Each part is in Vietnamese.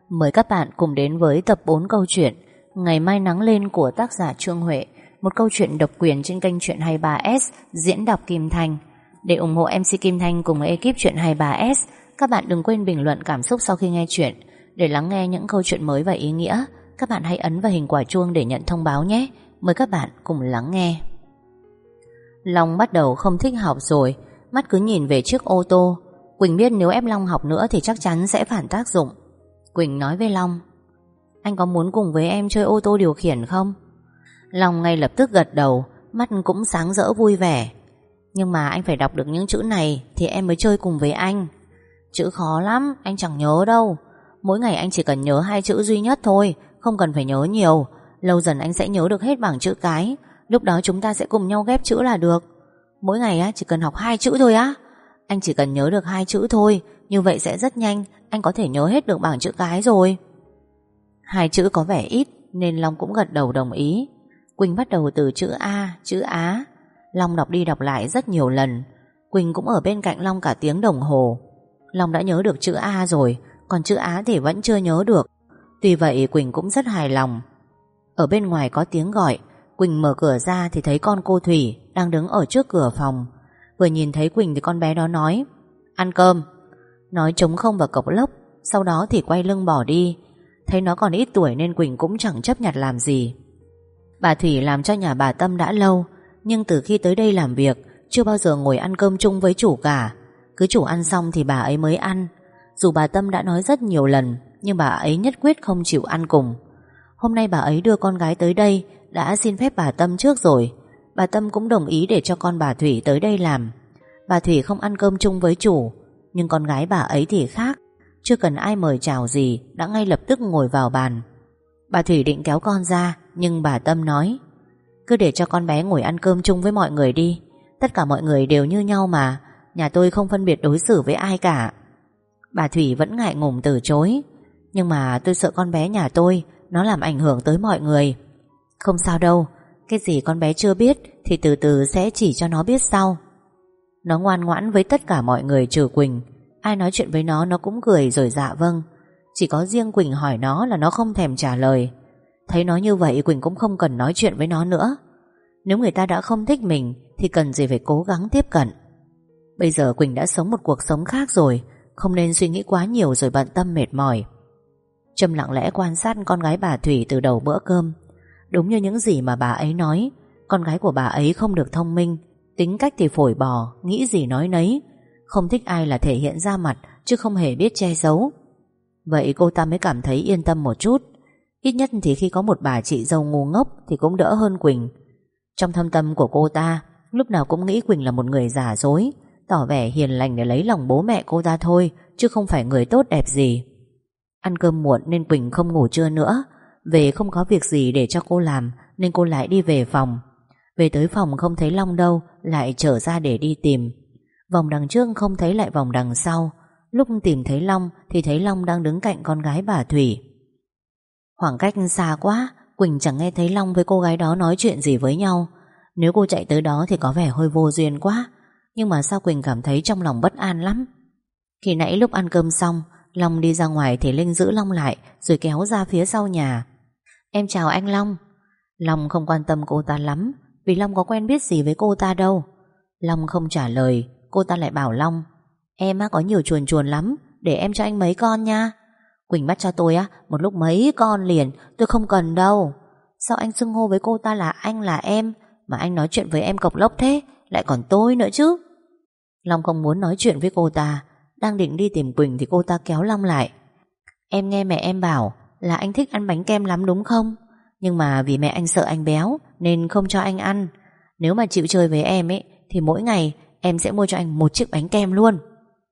Mời các bạn cùng đến với tập 4 câu chuyện Ngày mai nắng lên của tác giả Trương Huệ, một câu chuyện độc quyền trên kênh Chuyện 23S diễn đọc Kim Thanh. Để ủng hộ MC Kim Thanh cùng ekip Chuyện 23S, các bạn đừng quên bình luận cảm xúc sau khi nghe chuyện. Để lắng nghe những câu chuyện mới và ý nghĩa, các bạn hãy ấn vào hình quả chuông để nhận thông báo nhé. Mời các bạn cùng lắng nghe. Long bắt đầu không thích học rồi, mắt cứ nhìn về chiếc ô tô. Quỳnh biết nếu ép Long học nữa thì chắc chắn sẽ phản tác dụng. Quỳnh nói với Long: anh có muốn cùng với em chơi ô tô điều khiển không? Long ngay lập tức gật đầu, mắt cũng sáng rỡ vui vẻ. Nhưng mà anh phải đọc được những chữ này thì em mới chơi cùng với anh. Chữ khó lắm, anh chẳng nhớ đâu. Mỗi ngày anh chỉ cần nhớ 2 chữ duy nhất thôi, không cần phải nhớ nhiều. Lâu dần anh sẽ nhớ được hết bảng chữ cái. Lúc đó chúng ta sẽ cùng nhau ghép chữ là được. Mỗi ngày chỉ cần học 2 chữ thôi á? Anh chỉ cần nhớ được 2 chữ thôi, như vậy sẽ rất nhanh. Anh có thể nhớ hết được bảng chữ cái rồi. 2 chữ có vẻ ít nên Long cũng gật đầu đồng ý. Quỳnh bắt đầu từ chữ A, chữ Á. Long đọc đi đọc lại rất nhiều lần. Quỳnh cũng ở bên cạnh Long cả tiếng đồng hồ. Long đã nhớ được chữ A rồi, còn chữ Á thì vẫn chưa nhớ được. Tuy vậy Quỳnh cũng rất hài lòng. Ở bên ngoài có tiếng gọi. Quỳnh mở cửa ra thì thấy con cô Thủy đang đứng ở trước cửa phòng. Vừa nhìn thấy Quỳnh thì con bé đó nói: ăn cơm. Nói trống không vào cộc lốc, sau đó thì quay lưng bỏ đi. Thấy nó còn ít tuổi nên Quỳnh cũng chẳng chấp nhặt làm gì. Bà Thủy làm cho nhà bà Tâm đã lâu, nhưng từ khi tới đây làm việc chưa bao giờ ngồi ăn cơm chung với chủ cả. Cứ chủ ăn xong thì bà ấy mới ăn. Dù bà Tâm đã nói rất nhiều lần, nhưng bà ấy nhất quyết không chịu ăn cùng. Hôm nay bà ấy đưa con gái tới đây, đã xin phép bà Tâm trước rồi. Bà Tâm cũng đồng ý để cho con bà Thủy tới đây làm. Bà Thủy không ăn cơm chung với chủ, nhưng con gái bà ấy thì khác. Chưa cần ai mời chào gì đã ngay lập tức ngồi vào bàn. Bà Thủy định kéo con ra, nhưng bà Tâm nói: cứ để cho con bé ngồi ăn cơm chung với mọi người đi. Tất cả mọi người đều như nhau mà. Nhà tôi không phân biệt đối xử với ai cả. Bà Thủy vẫn ngại ngùng từ chối: nhưng mà tôi sợ con bé nhà tôi nó làm ảnh hưởng tới mọi người. Không sao đâu, cái gì con bé chưa biết thì từ từ sẽ chỉ cho nó biết sau. Nó ngoan ngoãn với tất cả mọi người trừ Quỳnh. Ai nói chuyện với nó cũng cười rồi dạ vâng. Chỉ có riêng Quỳnh hỏi nó là nó không thèm trả lời. Thấy nó như vậy Quỳnh cũng không cần nói chuyện với nó nữa. Nếu người ta đã không thích mình thì cần gì phải cố gắng tiếp cận. Bây giờ Quỳnh đã sống một cuộc sống khác rồi, không nên suy nghĩ quá nhiều rồi bận tâm mệt mỏi. Trâm lặng lẽ quan sát con gái bà Thủy từ đầu bữa cơm. Đúng như những gì mà bà ấy nói, con gái của bà ấy không được thông minh, tính cách thì phổi bò, nghĩ gì nói nấy. Không thích ai là thể hiện ra mặt, chứ không hề biết che giấu. Vậy cô ta mới cảm thấy yên tâm một chút. Ít nhất thì khi có một bà chị dâu ngu ngốc thì cũng đỡ hơn Quỳnh. Trong thâm tâm của cô ta lúc nào cũng nghĩ Quỳnh là một người giả dối, tỏ vẻ hiền lành để lấy lòng bố mẹ cô ta thôi, chứ không phải người tốt đẹp gì. Ăn cơm muộn nên Quỳnh không ngủ trưa nữa. Về không có việc gì để cho cô làm nên cô lại đi về phòng. Về tới phòng không thấy Long đâu, lại trở ra để đi tìm. Vòng đằng trước không thấy lại vòng đằng sau. Lúc tìm thấy Long thì thấy Long đang đứng cạnh con gái bà Thủy. Khoảng cách xa quá, Quỳnh chẳng nghe thấy Long với cô gái đó nói chuyện gì với nhau. Nếu cô chạy tới đó thì có vẻ hơi vô duyên quá. Nhưng mà sao Quỳnh cảm thấy trong lòng bất an lắm. Khi nãy lúc ăn cơm xong, Long đi ra ngoài thì Linh giữ Long lại rồi kéo ra phía sau nhà. Em chào anh Long. Long không quan tâm cô ta lắm, vì Long có quen biết gì với cô ta đâu. Long không trả lời. Cô ta lại bảo Long: em có nhiều chuồn chuồn lắm, để em cho anh mấy con nha. Quỳnh bắt cho tôi một lúc mấy con liền. Tôi không cần đâu. Sao anh xưng hô với cô ta là anh là em, mà anh nói chuyện với em cộc lốc thế, lại còn tôi nữa chứ. Long không muốn nói chuyện với cô ta. Đang định đi tìm Quỳnh thì cô ta kéo Long lại. Em nghe mẹ em bảo là anh thích ăn bánh kem lắm đúng không? Nhưng mà vì mẹ anh sợ anh béo nên không cho anh ăn. Nếu mà chịu chơi với em thì mỗi ngày em sẽ mua cho anh 1 chiếc bánh kem luôn.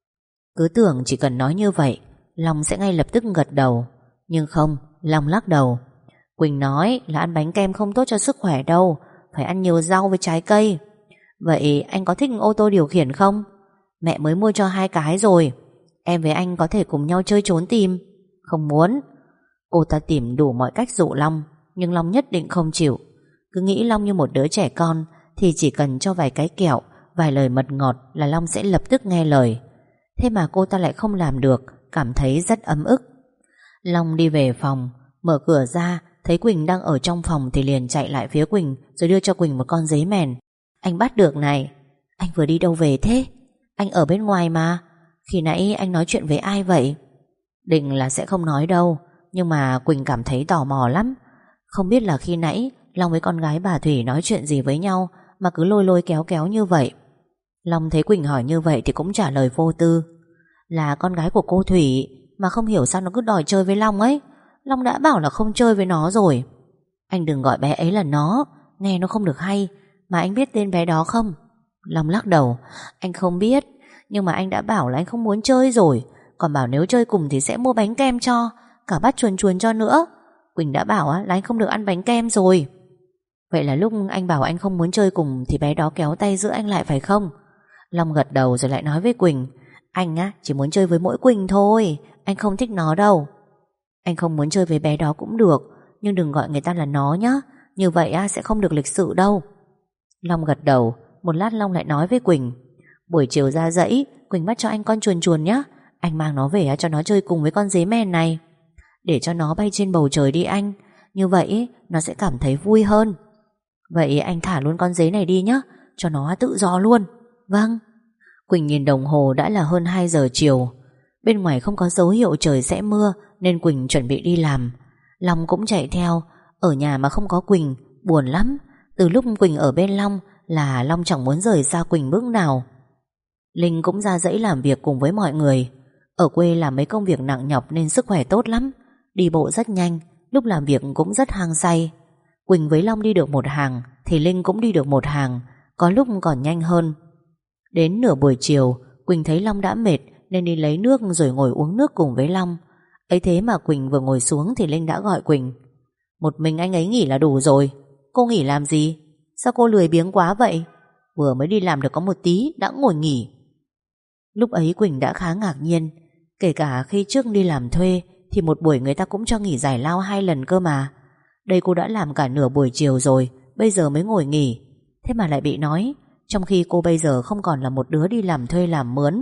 Cứ tưởng chỉ cần nói như vậy Long sẽ ngay lập tức gật đầu. Nhưng không, Long lắc đầu. Quỳnh nói là ăn bánh kem không tốt cho sức khỏe đâu, phải ăn nhiều rau với trái cây. Vậy anh có thích ô tô điều khiển không? Mẹ mới mua cho 2 cái rồi. Em với anh có thể cùng nhau chơi trốn tìm. Không muốn. Cô ta tìm đủ mọi cách dụ Long, nhưng Long nhất định không chịu. Cứ nghĩ Long như một đứa trẻ con thì chỉ cần cho vài cái kẹo, vài lời mật ngọt là Long sẽ lập tức nghe lời. Thế mà cô ta lại không làm được, cảm thấy rất ấm ức. Long đi về phòng, mở cửa ra thấy Quỳnh đang ở trong phòng thì liền chạy lại phía Quỳnh rồi đưa cho Quỳnh một con giấy mèn. Anh bắt được này. Anh vừa đi đâu về thế? Anh ở bên ngoài mà. Khi nãy anh nói chuyện với ai vậy? Định là sẽ không nói đâu, nhưng mà Quỳnh cảm thấy tò mò lắm. Không biết là khi nãy Long với con gái bà Thủy nói chuyện gì với nhau mà cứ lôi lôi kéo kéo như vậy. Long thấy Quỳnh hỏi như vậy thì cũng trả lời vô tư. Là con gái của cô Thủy, mà không hiểu sao nó cứ đòi chơi với Long ấy. Long đã bảo là không chơi với nó rồi. Anh đừng gọi bé ấy là nó, nghe nó không được hay. Mà anh biết tên bé đó không? Long lắc đầu. Anh không biết, nhưng mà anh đã bảo là anh không muốn chơi rồi. Còn bảo nếu chơi cùng thì sẽ mua bánh kem cho, cả bát chuồn chuồn cho nữa. Quỳnh đã bảo là anh không được ăn bánh kem rồi. Vậy là lúc anh bảo anh không muốn chơi cùng thì bé đó kéo tay giữ anh lại phải không? Long gật đầu rồi lại nói với Quỳnh. Anh chỉ muốn chơi với mỗi Quỳnh thôi, anh không thích nó đâu. Anh không muốn chơi với bé đó cũng được, nhưng đừng gọi người ta là nó nhá. Như vậy sẽ không được lịch sự đâu. Long gật đầu. Một lát Long lại nói với Quỳnh. Buổi chiều ra dãy Quỳnh bắt cho anh con chuồn chuồn nhá. Anh mang nó về cho nó chơi cùng với con dế mèn này. Để cho nó bay trên bầu trời đi anh. Như vậy nó sẽ cảm thấy vui hơn. Vậy anh thả luôn con dế này đi nhá, cho nó tự do luôn. Vâng. Quỳnh nhìn đồng hồ đã là hơn 2 giờ chiều. Bên ngoài không có dấu hiệu trời sẽ mưa nên Quỳnh chuẩn bị đi làm. Long cũng chạy theo. Ở nhà mà không có Quỳnh buồn lắm. Từ lúc Quỳnh ở bên Long là Long chẳng muốn rời xa Quỳnh bước nào. Linh cũng ra dãy làm việc cùng với mọi người. Ở quê làm mấy công việc nặng nhọc nên sức khỏe tốt lắm. Đi bộ rất nhanh, lúc làm việc cũng rất hăng say. Quỳnh với Long đi được một hàng thì Linh cũng đi được một hàng, có lúc còn nhanh hơn. Đến nửa buổi chiều Quỳnh thấy Long đã mệt nên đi lấy nước rồi ngồi uống nước cùng với Long. Ấy thế mà Quỳnh vừa ngồi xuống thì Linh đã gọi Quỳnh. Một mình anh ấy nghỉ là đủ rồi. Cô nghỉ làm gì? Sao cô lười biếng quá vậy? Vừa mới đi làm được có một tí đã ngồi nghỉ. Lúc ấy Quỳnh đã khá ngạc nhiên. Kể cả khi trước đi làm thuê thì một buổi người ta cũng cho nghỉ giải lao 2 lần cơ mà. Đây cô đã làm cả nửa buổi chiều rồi, bây giờ mới ngồi nghỉ. Thế mà lại bị nói, trong khi cô bây giờ không còn là một đứa đi làm thuê làm mướn.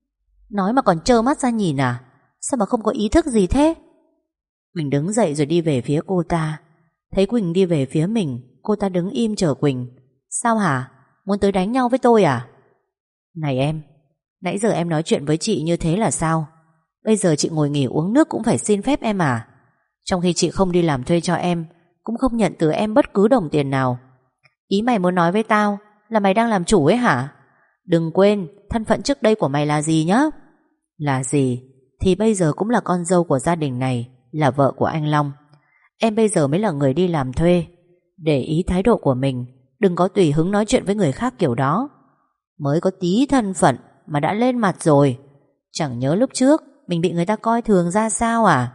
Nói mà còn trơ mắt ra nhìn à? Sao mà không có ý thức gì thế? Quỳnh đứng dậy rồi đi về phía cô ta. Thấy Quỳnh đi về phía mình, cô ta đứng im chờ Quỳnh. Sao hả? Muốn tới đánh nhau với tôi à? Này em, nãy giờ em nói chuyện với chị như thế là sao? Bây giờ chị ngồi nghỉ uống nước cũng phải xin phép em à? Trong khi chị không đi làm thuê cho em, cũng không nhận từ em bất cứ đồng tiền nào. Ý mày muốn nói với tao là mày đang làm chủ ấy hả? Đừng quên thân phận trước đây của mày là gì nhá. Là gì thì bây giờ cũng là con dâu của gia đình này, là vợ của anh Long. Em bây giờ mới là người đi làm thuê. Để ý thái độ của mình, đừng có tùy hứng nói chuyện với người khác kiểu đó. Mới có tí thân phận mà đã lên mặt rồi. Chẳng nhớ lúc trước mình bị người ta coi thường ra sao à?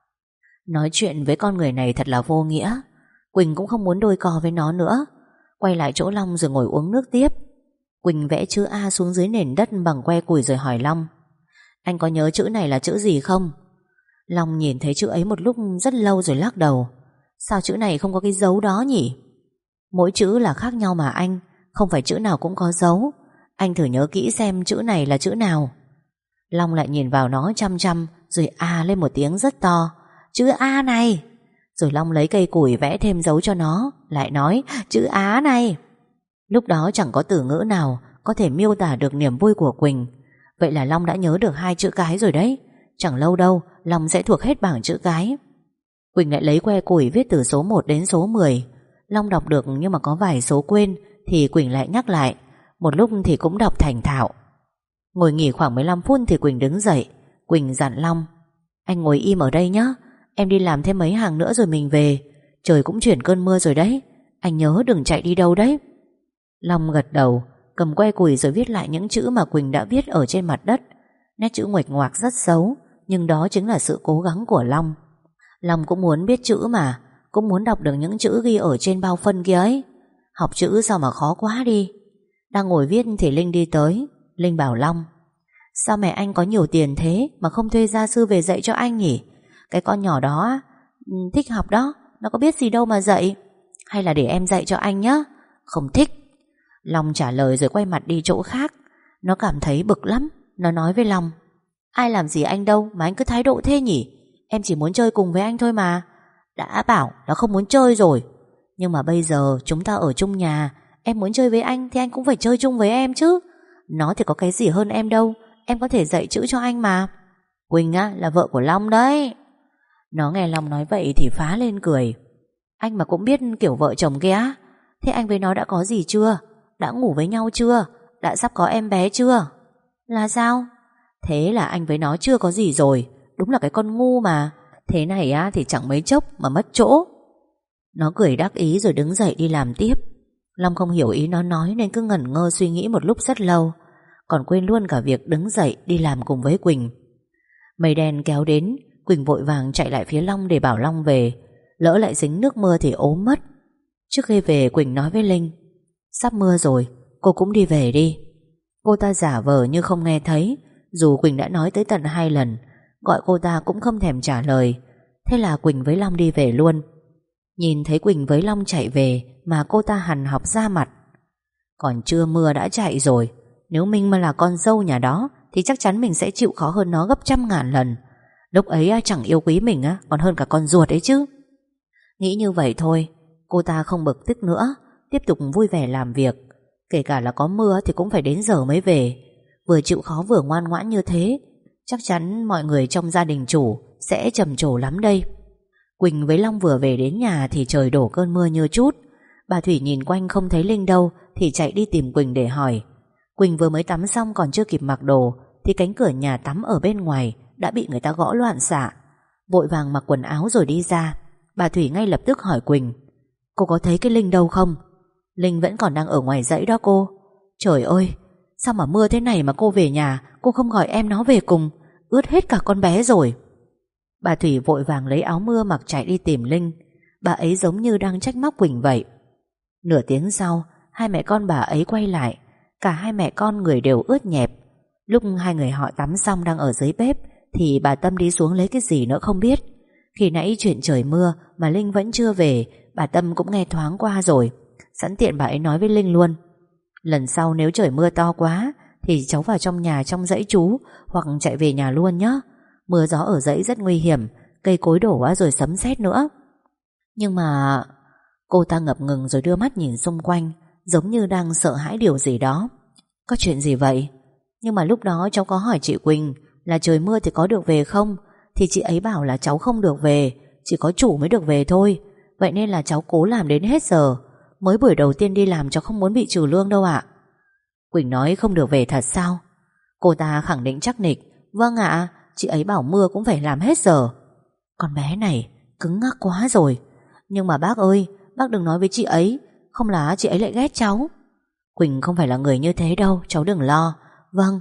Nói chuyện với con người này thật là vô nghĩa. Quỳnh cũng không muốn đôi co với nó nữa. Quay lại chỗ Long rồi ngồi uống nước tiếp. Quỳnh vẽ chữ A xuống dưới nền đất bằng que củi rồi hỏi Long. Anh có nhớ chữ này là chữ gì không? Long nhìn thấy chữ ấy một lúc rất lâu rồi lắc đầu. Sao chữ này không có cái dấu đó nhỉ? Mỗi chữ là khác nhau mà anh, không phải chữ nào cũng có dấu. Anh thử nhớ kỹ xem chữ này là chữ nào. Long lại nhìn vào nó chăm chăm rồi lên một tiếng rất to. Chữ A này. Rồi Long lấy cây củi vẽ thêm dấu cho nó, lại nói chữ Á này. Lúc đó chẳng có từ ngữ nào có thể miêu tả được niềm vui của Quỳnh. Vậy là Long đã nhớ được 2 chữ cái rồi đấy. Chẳng lâu đâu Long sẽ thuộc hết bảng chữ cái. Quỳnh lại lấy que củi viết từ số 1 đến số 10. Long đọc được nhưng mà có vài số quên thì Quỳnh lại nhắc lại. Một lúc thì cũng đọc thành thạo. Ngồi nghỉ khoảng 15 phút thì Quỳnh đứng dậy. Quỳnh dặn Long. Anh ngồi im ở đây nhé. Em đi làm thêm mấy hàng nữa rồi mình về. Trời cũng chuyển cơn mưa rồi đấy. Anh nhớ đừng chạy đi đâu đấy. Long gật đầu, cầm que củi rồi viết lại những chữ mà Quỳnh đã viết ở trên mặt đất. Nét chữ nguệch ngoạc rất xấu, nhưng đó chính là sự cố gắng của Long. Long cũng muốn biết chữ mà, cũng muốn đọc được những chữ ghi ở trên bao phân kia ấy. Học chữ sao mà khó quá đi. Đang ngồi viết thì Linh đi tới. Linh bảo Long. Sao mẹ anh có nhiều tiền thế mà không thuê gia sư về dạy cho anh nhỉ? Cái con nhỏ đó thích học đó, nó có biết gì đâu mà dạy. Hay là để em dạy cho anh nhé? Không thích. Long trả lời rồi quay mặt đi chỗ khác. Nó cảm thấy bực lắm. Nó nói với Long. Ai làm gì anh đâu mà anh cứ thái độ thế nhỉ? Em chỉ muốn chơi cùng với anh thôi mà. Đã bảo là không muốn chơi rồi. Nhưng mà bây giờ chúng ta ở chung nhà, em muốn chơi với anh thì anh cũng phải chơi chung với em chứ. Nó thì có cái gì hơn em đâu, em có thể dạy chữ cho anh mà. Quỳnh á là vợ của Long đấy. Nó nghe Long nói vậy thì phá lên cười. Anh mà cũng biết kiểu vợ chồng kia á? Thế anh với nó đã có gì chưa? Đã ngủ với nhau chưa? Đã sắp có em bé chưa? Là sao? Thế là anh với nó chưa có gì rồi. Đúng là cái con ngu mà. Thế này á thì chẳng mấy chốc mà mất chỗ. Nó cười đắc ý rồi đứng dậy đi làm tiếp. Long không hiểu ý nó nói nên cứ ngẩn ngơ suy nghĩ một lúc rất lâu, còn quên luôn cả việc đứng dậy đi làm cùng với Quỳnh. Mây đen kéo đến, Quỳnh vội vàng chạy lại phía Long để bảo Long về, lỡ lại dính nước mưa thì ốm mất. Trước khi về Quỳnh nói với Linh, sắp mưa rồi, cô cũng đi về đi. Cô ta giả vờ như không nghe thấy, dù Quỳnh đã nói tới tận 2 lần, gọi cô ta cũng không thèm trả lời. Thế là Quỳnh với Long đi về luôn. Nhìn thấy Quỳnh với Long chạy về mà cô ta hằn học ra mặt. Còn chưa mưa đã chạy rồi. Nếu mình mà là con dâu nhà đó thì chắc chắn mình sẽ chịu khó hơn nó gấp 100.000 lần. Lúc ấy chẳng yêu quý mình còn hơn cả con ruột ấy chứ. Nghĩ như vậy thôi, cô ta không bực tức nữa, tiếp tục vui vẻ làm việc. Kể cả là có mưa thì cũng phải đến giờ mới về. Vừa chịu khó vừa ngoan ngoãn như thế, chắc chắn mọi người trong gia đình chủ sẽ trầm trồ lắm đây. Quỳnh với Long vừa về đến nhà thì trời đổ cơn mưa như chút. Bà Thủy nhìn quanh không thấy Linh đâu thì chạy đi tìm Quỳnh để hỏi. Quỳnh vừa mới tắm xong còn chưa kịp mặc đồ thì cánh cửa nhà tắm ở bên ngoài đã bị người ta gõ loạn xạ. Vội vàng mặc quần áo rồi đi ra. Bà Thủy ngay lập tức hỏi Quỳnh, cô có thấy cái Linh đâu không? Linh vẫn còn đang ở ngoài dãy đó cô. Trời ơi, sao mà mưa thế này mà cô về nhà cô không gọi em nó về cùng, ướt hết cả con bé rồi. Bà Thủy vội vàng lấy áo mưa mặc chạy đi tìm Linh. Bà ấy giống như đang trách móc Quỳnh vậy. Nửa tiếng sau, hai mẹ con bà ấy quay lại. Cả hai mẹ con người đều ướt nhẹp. Lúc hai người họ tắm xong đang ở dưới bếp thì bà Tâm đi xuống lấy cái gì nữa không biết. Khi nãy chuyện trời mưa mà Linh vẫn chưa về, bà Tâm cũng nghe thoáng qua rồi. Sẵn tiện bà ấy nói với Linh luôn, lần sau nếu trời mưa to quá thì cháu vào trong nhà trong dãy chú, hoặc chạy về nhà luôn nhé. Mưa gió ở dãy rất nguy hiểm, cây cối đổ quá rồi sấm sét nữa. Nhưng mà... Cô ta ngập ngừng rồi đưa mắt nhìn xung quanh, giống như đang sợ hãi điều gì đó. Có chuyện gì vậy? Nhưng mà lúc đó cháu có hỏi chị Quỳnh là trời mưa thì có được về không, thì chị ấy bảo là cháu không được về, chỉ có chủ mới được về thôi. Vậy nên là cháu cố làm đến hết giờ. Mới buổi đầu tiên đi làm cháu không muốn bị trừ lương đâu ạ. Quỳnh nói không được về thật sao? Cô ta khẳng định chắc nịch, vâng ạ, chị ấy bảo mưa cũng phải làm hết giờ. Con bé này cứng ngắc quá rồi. Nhưng mà bác ơi, bác đừng nói với chị ấy, không là chị ấy lại ghét cháu. Quỳnh không phải là người như thế đâu, cháu đừng lo. Vâng.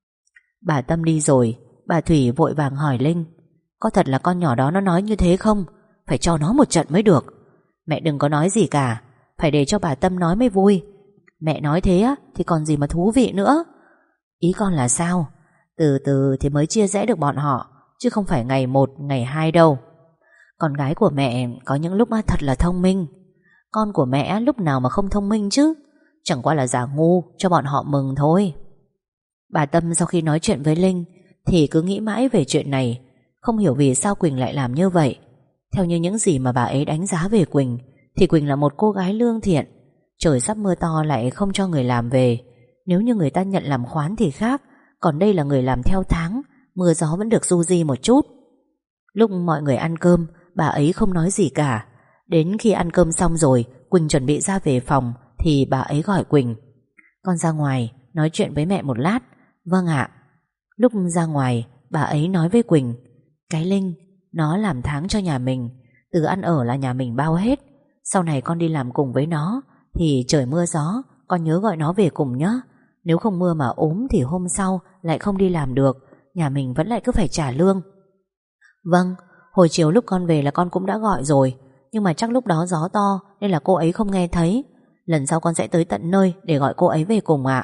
Bà Tâm đi rồi, bà Thủy vội vàng hỏi Linh, có thật là con nhỏ đó nó nói như thế không? Phải cho nó một trận mới được. Mẹ đừng có nói gì cả, phải để cho bà Tâm nói mới vui. Mẹ nói thế á thì còn gì mà thú vị nữa. Ý con là sao? Từ từ thì mới chia rẽ được bọn họ, chứ không phải ngày 1, ngày 2 đâu. Con gái của mẹ có những lúc thật là thông minh. Con của mẹ lúc nào mà không thông minh chứ. Chẳng qua là giả ngu cho bọn họ mừng thôi. Bà Tâm sau khi nói chuyện với Linh thì cứ nghĩ mãi về chuyện này, không hiểu vì sao Quỳnh lại làm như vậy. Theo như những gì mà bà ấy đánh giá về Quỳnh thì Quỳnh là một cô gái lương thiện. Trời sắp mưa to lại không cho người làm về. Nếu như người ta nhận làm khoán thì khác, còn đây là người làm theo tháng, mưa gió vẫn được du di một chút. Lúc mọi người ăn cơm, bà ấy không nói gì cả. Đến khi ăn cơm xong rồi, Quỳnh chuẩn bị ra về phòng thì bà ấy gọi Quỳnh, con ra ngoài nói chuyện với mẹ một lát. Vâng ạ. Lúc ra ngoài, bà ấy nói với Quỳnh, cái Linh nó làm tháng cho nhà mình, từ ăn ở là nhà mình bao hết. Sau này con đi làm cùng với nó thì trời mưa gió con nhớ gọi nó về cùng nhé. Nếu không mưa mà ốm thì hôm sau lại không đi làm được, nhà mình vẫn lại cứ phải trả lương. Vâng, hồi chiều lúc con về là con cũng đã gọi rồi, nhưng mà chắc lúc đó gió to nên là cô ấy không nghe thấy. Lần sau con sẽ tới tận nơi để gọi cô ấy về cùng ạ.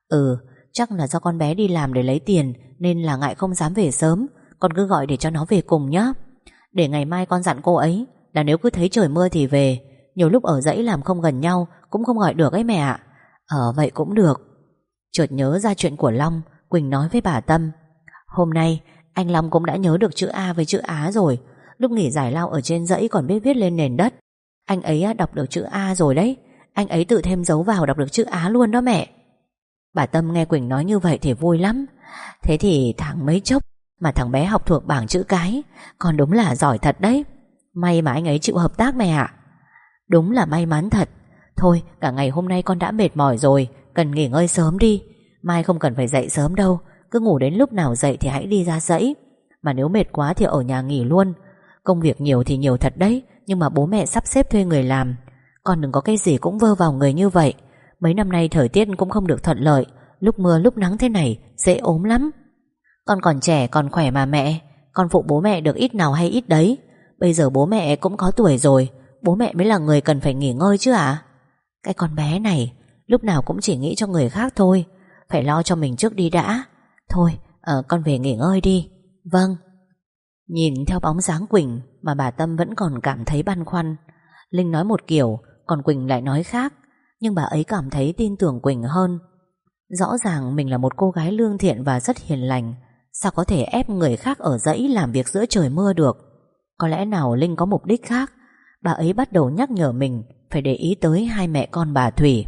Chắc là do con bé đi làm để lấy tiền nên là ngại không dám về sớm. Con cứ gọi để cho nó về cùng nhé. Để ngày mai con dặn cô ấy là nếu cứ thấy trời mưa thì về. Nhiều lúc ở dãy làm không gần nhau cũng không gọi được ấy mẹ ạ. Vậy cũng được. Chợt nhớ ra chuyện của Long, Quỳnh nói với bà Tâm, hôm nay Anh Long cũng đã nhớ được chữ A với chữ Á rồi. Lúc nghỉ giải lao ở trên dãy còn biết viết lên nền đất. Anh ấy đọc được chữ A rồi đấy. Anh ấy tự thêm dấu vào đọc được chữ Á luôn đó mẹ. Bà Tâm nghe Quỳnh nói như vậy thì vui lắm. Thế thì thằng mấy chốc mà thằng bé học thuộc bảng chữ cái, con đúng là giỏi thật đấy. May mà anh ấy chịu hợp tác mẹ ạ. Đúng là may mắn thật. Thôi cả ngày hôm nay con đã mệt mỏi rồi, cần nghỉ ngơi sớm đi. Mai không cần phải dậy sớm đâu, cứ ngủ đến lúc nào dậy thì hãy đi ra dãy. Mà nếu mệt quá thì ở nhà nghỉ luôn. Công việc nhiều thì nhiều thật đấy, nhưng mà bố mẹ sắp xếp thuê người làm. Con đừng có cái gì cũng vơ vào người như vậy. Mấy năm nay thời tiết cũng không được thuận lợi, lúc mưa lúc nắng thế này dễ ốm lắm. Con còn trẻ còn khỏe mà mẹ. Con phụ bố mẹ được ít nào hay ít đấy. Bây giờ bố mẹ cũng có tuổi rồi, bố mẹ mới là người cần phải nghỉ ngơi chứ ạ. Cái con bé này lúc nào cũng chỉ nghĩ cho người khác thôi, phải lo cho mình trước đi đã. Thôi con về nghỉ ngơi đi. Vâng. Nhìn theo bóng dáng Quỳnh mà bà Tâm vẫn còn cảm thấy băn khoăn. Linh nói một kiểu, còn Quỳnh lại nói khác, nhưng bà ấy cảm thấy tin tưởng Quỳnh hơn. Rõ ràng mình là một cô gái lương thiện và rất hiền lành, sao có thể ép người khác ở dãy làm việc giữa trời mưa được. Có lẽ nào Linh có mục đích khác. Bà ấy bắt đầu nhắc nhở mình phải để ý tới hai mẹ con bà Thủy.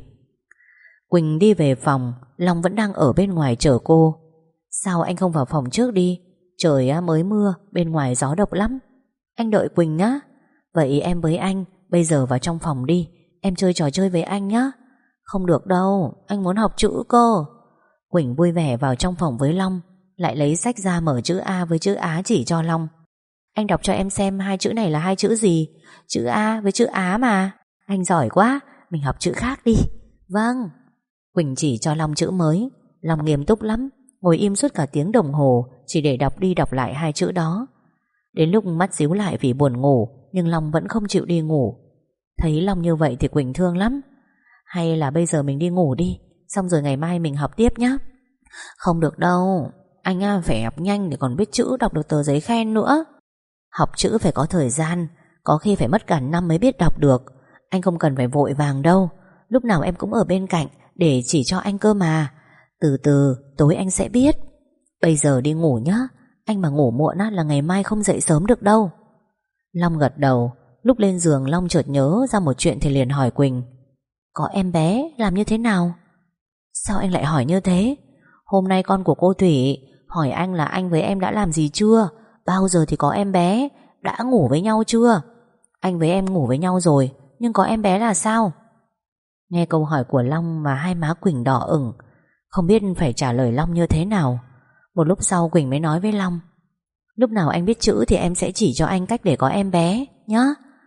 Quỳnh đi về phòng, Long vẫn đang ở bên ngoài chờ cô. Sao anh không vào phòng trước đi? Trời mới mưa, bên ngoài gió độc lắm. Anh đợi Quỳnh nhá. Vậy em với anh bây giờ vào trong phòng đi, em chơi trò chơi với anh nhá. Không được đâu, anh muốn học chữ cơ. Quỳnh vui vẻ vào trong phòng với Long, lại lấy sách ra mở chữ A với chữ Á chỉ cho Long. Anh đọc cho em xem hai chữ này là hai chữ gì. Chữ A với chữ Á mà. Anh giỏi quá, mình học chữ khác đi. Vâng. Quỳnh chỉ cho Long chữ mới. Long nghiêm túc lắm, ngồi im suốt cả tiếng đồng hồ chỉ để đọc đi đọc lại hai chữ đó. Đến lúc mắt díu lại vì buồn ngủ, nhưng Long vẫn không chịu đi ngủ. Thấy Long như vậy thì Quỳnh thương lắm. Hay là bây giờ mình đi ngủ đi, xong rồi ngày mai mình học tiếp nhé. Không được đâu, anh phải học nhanh để còn biết chữ, đọc được tờ giấy khen nữa. Học chữ phải có thời gian, có khi phải mất cả năm mới biết đọc được. Anh không cần phải vội vàng đâu, lúc nào em cũng ở bên cạnh để chỉ cho anh cơ mà. Từ từ, tối anh sẽ biết. Bây giờ đi ngủ nhé, anh mà ngủ muộn là ngày mai không dậy sớm được đâu. Long gật đầu. Lúc lên giường Long chợt nhớ ra một chuyện thì liền hỏi Quỳnh. Có em bé làm như thế nào? Sao anh lại hỏi như thế? Hôm nay con của cô Thủy hỏi anh là anh với em đã làm gì chưa, bao giờ thì có em bé, đã ngủ với nhau chưa? Anh với em ngủ với nhau rồi, nhưng có em bé là sao? Nghe câu hỏi của Long mà hai má Quỳnh đỏ ửng, không biết phải trả lời Long như thế nào. Một lúc sau Quỳnh mới nói với Long. Lúc nào anh biết chữ thì em sẽ chỉ cho anh cách để có em bé nhá.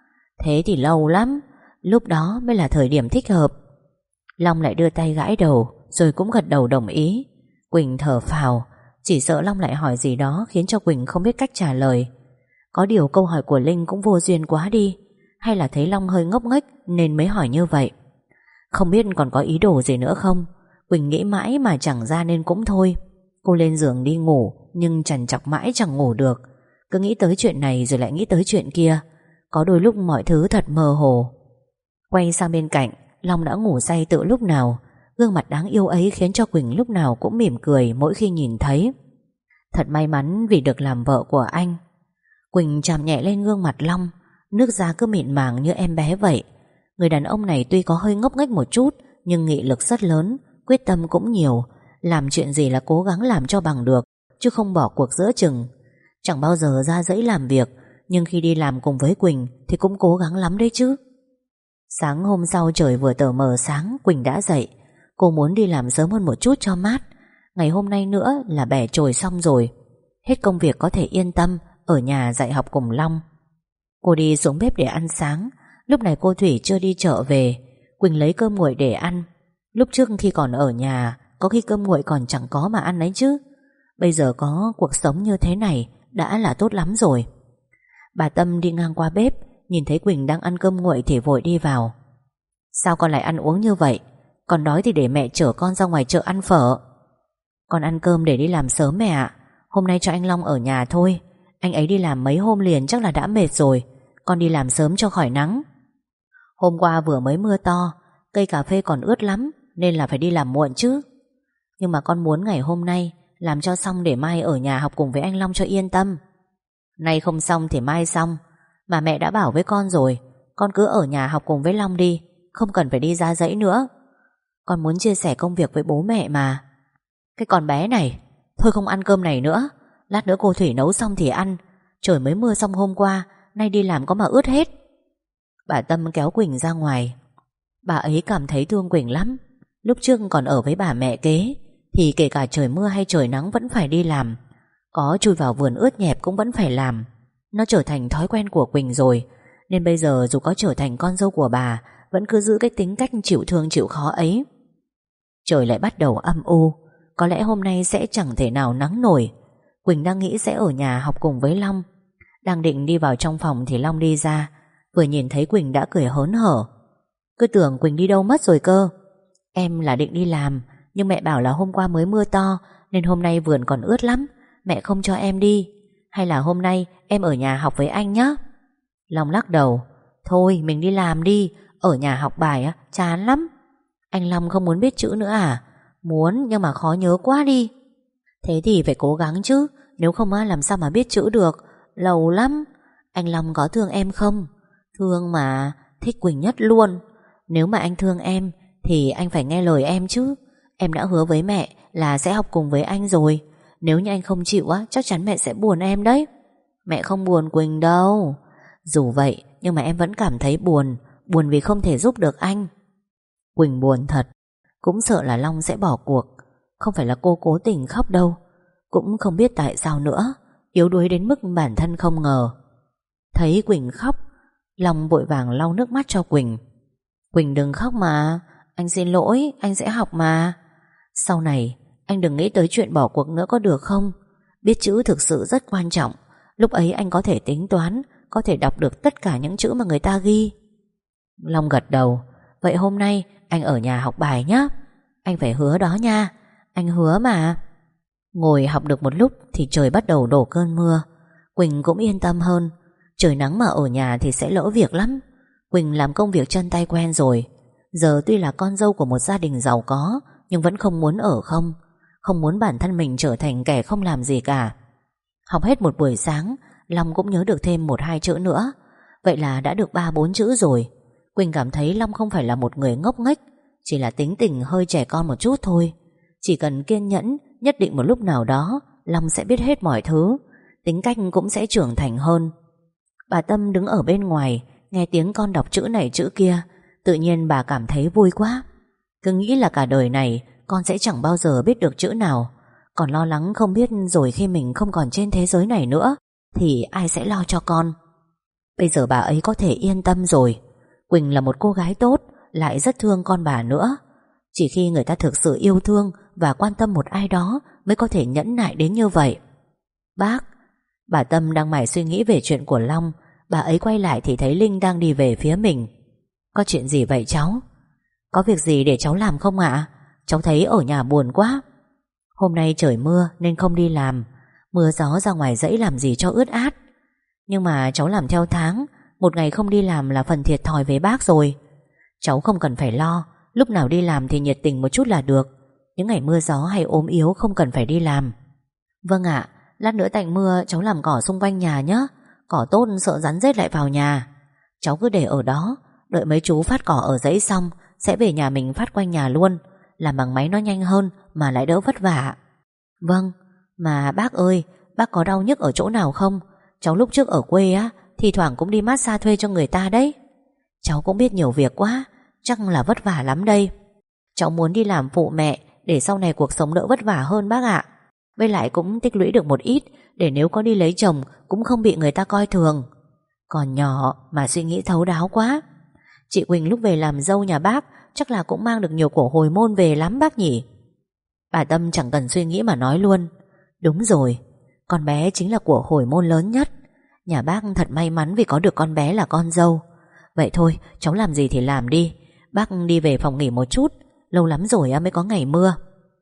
Thế thì lâu lắm, lúc đó mới là thời điểm thích hợp. Long lại đưa tay gãi đầu, rồi cũng gật đầu đồng ý. Quỳnh thở phào, chỉ sợ Long lại hỏi gì đó khiến cho Quỳnh không biết cách trả lời. Có điều câu hỏi của Linh cũng vô duyên quá đi, hay là thấy Long hơi ngốc nghếch nên mới hỏi như vậy. Không biết còn có ý đồ gì nữa không, Quỳnh nghĩ mãi mà chẳng ra nên cũng thôi. Cô lên giường đi ngủ, nhưng trằn trọc mãi chẳng ngủ được. Cứ nghĩ tới chuyện này rồi lại nghĩ tới chuyện kia. Có đôi lúc mọi thứ thật mơ hồ. Quay sang bên cạnh, Long đã ngủ say từ lúc nào. Gương mặt đáng yêu ấy khiến cho Quỳnh lúc nào cũng mỉm cười mỗi khi nhìn thấy. Thật may mắn vì được làm vợ của anh. Quỳnh chạm nhẹ lên gương mặt Long, nước da cứ mịn màng như em bé vậy. Người đàn ông này tuy có hơi ngốc nghếch một chút, nhưng nghị lực rất lớn, quyết tâm cũng nhiều. Làm chuyện gì là cố gắng làm cho bằng được, chứ không bỏ cuộc giữa chừng. Chẳng bao giờ ra dãy làm việc, nhưng khi đi làm cùng với Quỳnh thì cũng cố gắng lắm đấy chứ. Sáng hôm sau trời vừa tờ mờ sáng, Quỳnh đã dậy. Cô muốn đi làm sớm hơn một chút cho mát. Ngày hôm nay nữa là bẻ chổi xong rồi, hết công việc có thể yên tâm ở nhà dạy học cùng Long. Cô đi xuống bếp để ăn sáng. Lúc này cô Thủy chưa đi chợ về. Quỳnh lấy cơm nguội để ăn. Lúc trước khi còn ở nhà, có khi cơm nguội còn chẳng có mà ăn đấy chứ. Bây giờ có cuộc sống như thế này đã là tốt lắm rồi. Bà Tâm đi ngang qua bếp, nhìn thấy Quỳnh đang ăn cơm nguội thì vội đi vào. Sao con lại ăn uống như vậy? Con đói thì để mẹ chở con ra ngoài chợ ăn phở. Con ăn cơm để đi làm sớm mẹ ạ. Hôm nay cho anh Long ở nhà thôi. Anh ấy đi làm mấy hôm liền chắc là đã mệt rồi. Con đi làm sớm cho khỏi nắng. Hôm qua vừa mới mưa to, cây cà phê còn ướt lắm, nên là phải đi làm muộn chứ. Nhưng mà con muốn ngày hôm nay Làm cho xong để mai ở nhà học cùng với anh Long cho yên tâm. Nay không xong thì mai xong. Mà mẹ đã bảo với con rồi, con cứ ở nhà học cùng với Long đi, không cần phải đi ra dãy nữa. Con muốn chia sẻ công việc với bố mẹ mà. Cái con bé này, thôi không ăn cơm này nữa. Lát nữa cô Thủy nấu xong thì ăn. Trời mới mưa xong hôm qua, nay đi làm có mà ướt hết. Bà Tâm kéo Quỳnh ra ngoài. Bà ấy cảm thấy thương Quỳnh lắm. Lúc trước còn ở với bà mẹ kế thì kể cả trời mưa hay trời nắng vẫn phải đi làm. Có chui vào vườn ướt nhẹp cũng vẫn phải làm. Nó trở thành thói quen của Quỳnh rồi. Nên bây giờ dù có trở thành con dâu của bà, vẫn cứ giữ cái tính cách chịu thương chịu khó ấy. Trời lại bắt đầu âm u. Có lẽ hôm nay sẽ chẳng thể nào nắng nổi. Quỳnh đang nghĩ sẽ ở nhà học cùng với Long. Đang định đi vào trong phòng thì Long đi ra. Vừa nhìn thấy Quỳnh đã cười hớn hở. Cứ tưởng Quỳnh đi đâu mất rồi cơ. Em là định đi làm, nhưng mẹ bảo là hôm qua mới mưa to nên hôm nay vườn còn ướt lắm. Mẹ không cho em đi. Hay là hôm nay em ở nhà học với anh nhé? Long lắc đầu. Thôi mình đi làm đi. Ở nhà học bài á, chán lắm. Anh Long không muốn biết chữ nữa à? Muốn, nhưng mà khó nhớ quá đi. Thế thì phải cố gắng chứ. Nếu không á làm sao mà biết chữ được. Lâu lắm. Anh Long có thương em không? Thương mà, thích Quỳnh nhất luôn. Nếu mà anh thương em thì anh phải nghe lời em chứ. Em đã hứa với mẹ là sẽ học cùng với anh rồi. Nếu như anh không chịu á, chắc chắn mẹ sẽ buồn em đấy. Mẹ không buồn Quỳnh đâu. Dù vậy nhưng mà em vẫn cảm thấy buồn. Buồn vì không thể giúp được anh. Quỳnh buồn thật. Cũng sợ là Long sẽ bỏ cuộc. Không phải là cô cố tình khóc đâu. Cũng không biết tại sao nữa. Yếu đuối đến mức bản thân không ngờ. Thấy Quỳnh khóc, Long vội vàng lau nước mắt cho Quỳnh. Quỳnh đừng khóc mà. Anh xin lỗi, anh sẽ học mà. Sau này anh đừng nghĩ tới chuyện bỏ cuộc nữa có được không? Biết chữ thực sự rất quan trọng. Lúc ấy anh có thể tính toán, có thể đọc được tất cả những chữ mà người ta ghi. Long gật đầu. Vậy hôm nay anh ở nhà học bài nhé. Anh phải hứa đó nha. Anh hứa mà. Ngồi học được một lúc thì trời bắt đầu đổ cơn mưa. Quỳnh cũng yên tâm hơn. Trời nắng mà ở nhà thì sẽ lỡ việc lắm. Quỳnh làm công việc chân tay quen rồi. Giờ tuy là con dâu của một gia đình giàu có, nhưng vẫn không muốn ở không. Không muốn bản thân mình trở thành kẻ không làm gì cả. Học hết một buổi sáng, Long cũng nhớ được thêm 1-2 chữ nữa. Vậy là đã được 3-4 chữ rồi. Quỳnh cảm thấy Long không phải là một người ngốc nghếch, chỉ là tính tình hơi trẻ con một chút thôi. Chỉ cần kiên nhẫn, nhất định một lúc nào đó Long sẽ biết hết mọi thứ. Tính cách cũng sẽ trưởng thành hơn. Bà Tâm đứng ở bên ngoài, nghe tiếng con đọc chữ này chữ kia. Tự nhiên bà cảm thấy vui quá. Cứ nghĩ là cả đời này con sẽ chẳng bao giờ biết được chữ nào. Còn lo lắng không biết rồi khi mình không còn trên thế giới này nữa thì ai sẽ lo cho con. Bây giờ bà ấy có thể yên tâm rồi. Quỳnh là một cô gái tốt, lại rất thương con bà nữa. Chỉ khi người ta thực sự yêu thương và quan tâm một ai đó mới có thể nhẫn nại đến như vậy. Bác. Bà Tâm đang mải suy nghĩ về chuyện của Long. Bà ấy quay lại thì thấy Linh đang đi về phía mình. Có chuyện gì vậy cháu? Có việc gì để cháu làm không ạ? Cháu thấy ở nhà buồn quá. Hôm nay trời mưa nên không đi làm. Mưa gió ra ngoài dãy làm gì cho ướt át. Nhưng mà cháu làm theo tháng, một ngày không đi làm là phần thiệt thòi với bác rồi. Cháu không cần phải lo. Lúc nào đi làm thì nhiệt tình một chút là được. Những ngày mưa gió hay ốm yếu không cần phải đi làm. Vâng ạ. Lát nữa tạnh mưa cháu làm cỏ xung quanh nhà nhé. Cỏ tốt sợ rắn rết lại vào nhà. Cháu cứ để ở đó. Đợi mấy chú phát cỏ ở dãy xong sẽ về nhà mình phát quanh nhà luôn. Làm bằng máy nó nhanh hơn mà lại đỡ vất vả. Vâng. Mà bác ơi, bác có đau nhức ở chỗ nào không? Cháu lúc trước ở quê á, thì thoảng cũng đi massage thuê cho người ta đấy. Cháu cũng biết nhiều việc quá, chắc là vất vả lắm đây. Cháu muốn đi làm phụ mẹ để sau này cuộc sống đỡ vất vả hơn bác ạ. Với lại cũng tích lũy được một ít để nếu có đi lấy chồng cũng không bị người ta coi thường. Còn nhỏ mà suy nghĩ thấu đáo quá. Chị Quỳnh lúc về làm dâu nhà bác chắc là cũng mang được nhiều của hồi môn về lắm bác nhỉ? Bà Tâm chẳng cần suy nghĩ mà nói luôn. Đúng rồi, con bé chính là của hồi môn lớn nhất. Nhà bác thật may mắn vì có được con bé là con dâu. Vậy thôi, cháu làm gì thì làm đi. Bác đi về phòng nghỉ một chút. Lâu lắm rồi mới có ngày mưa.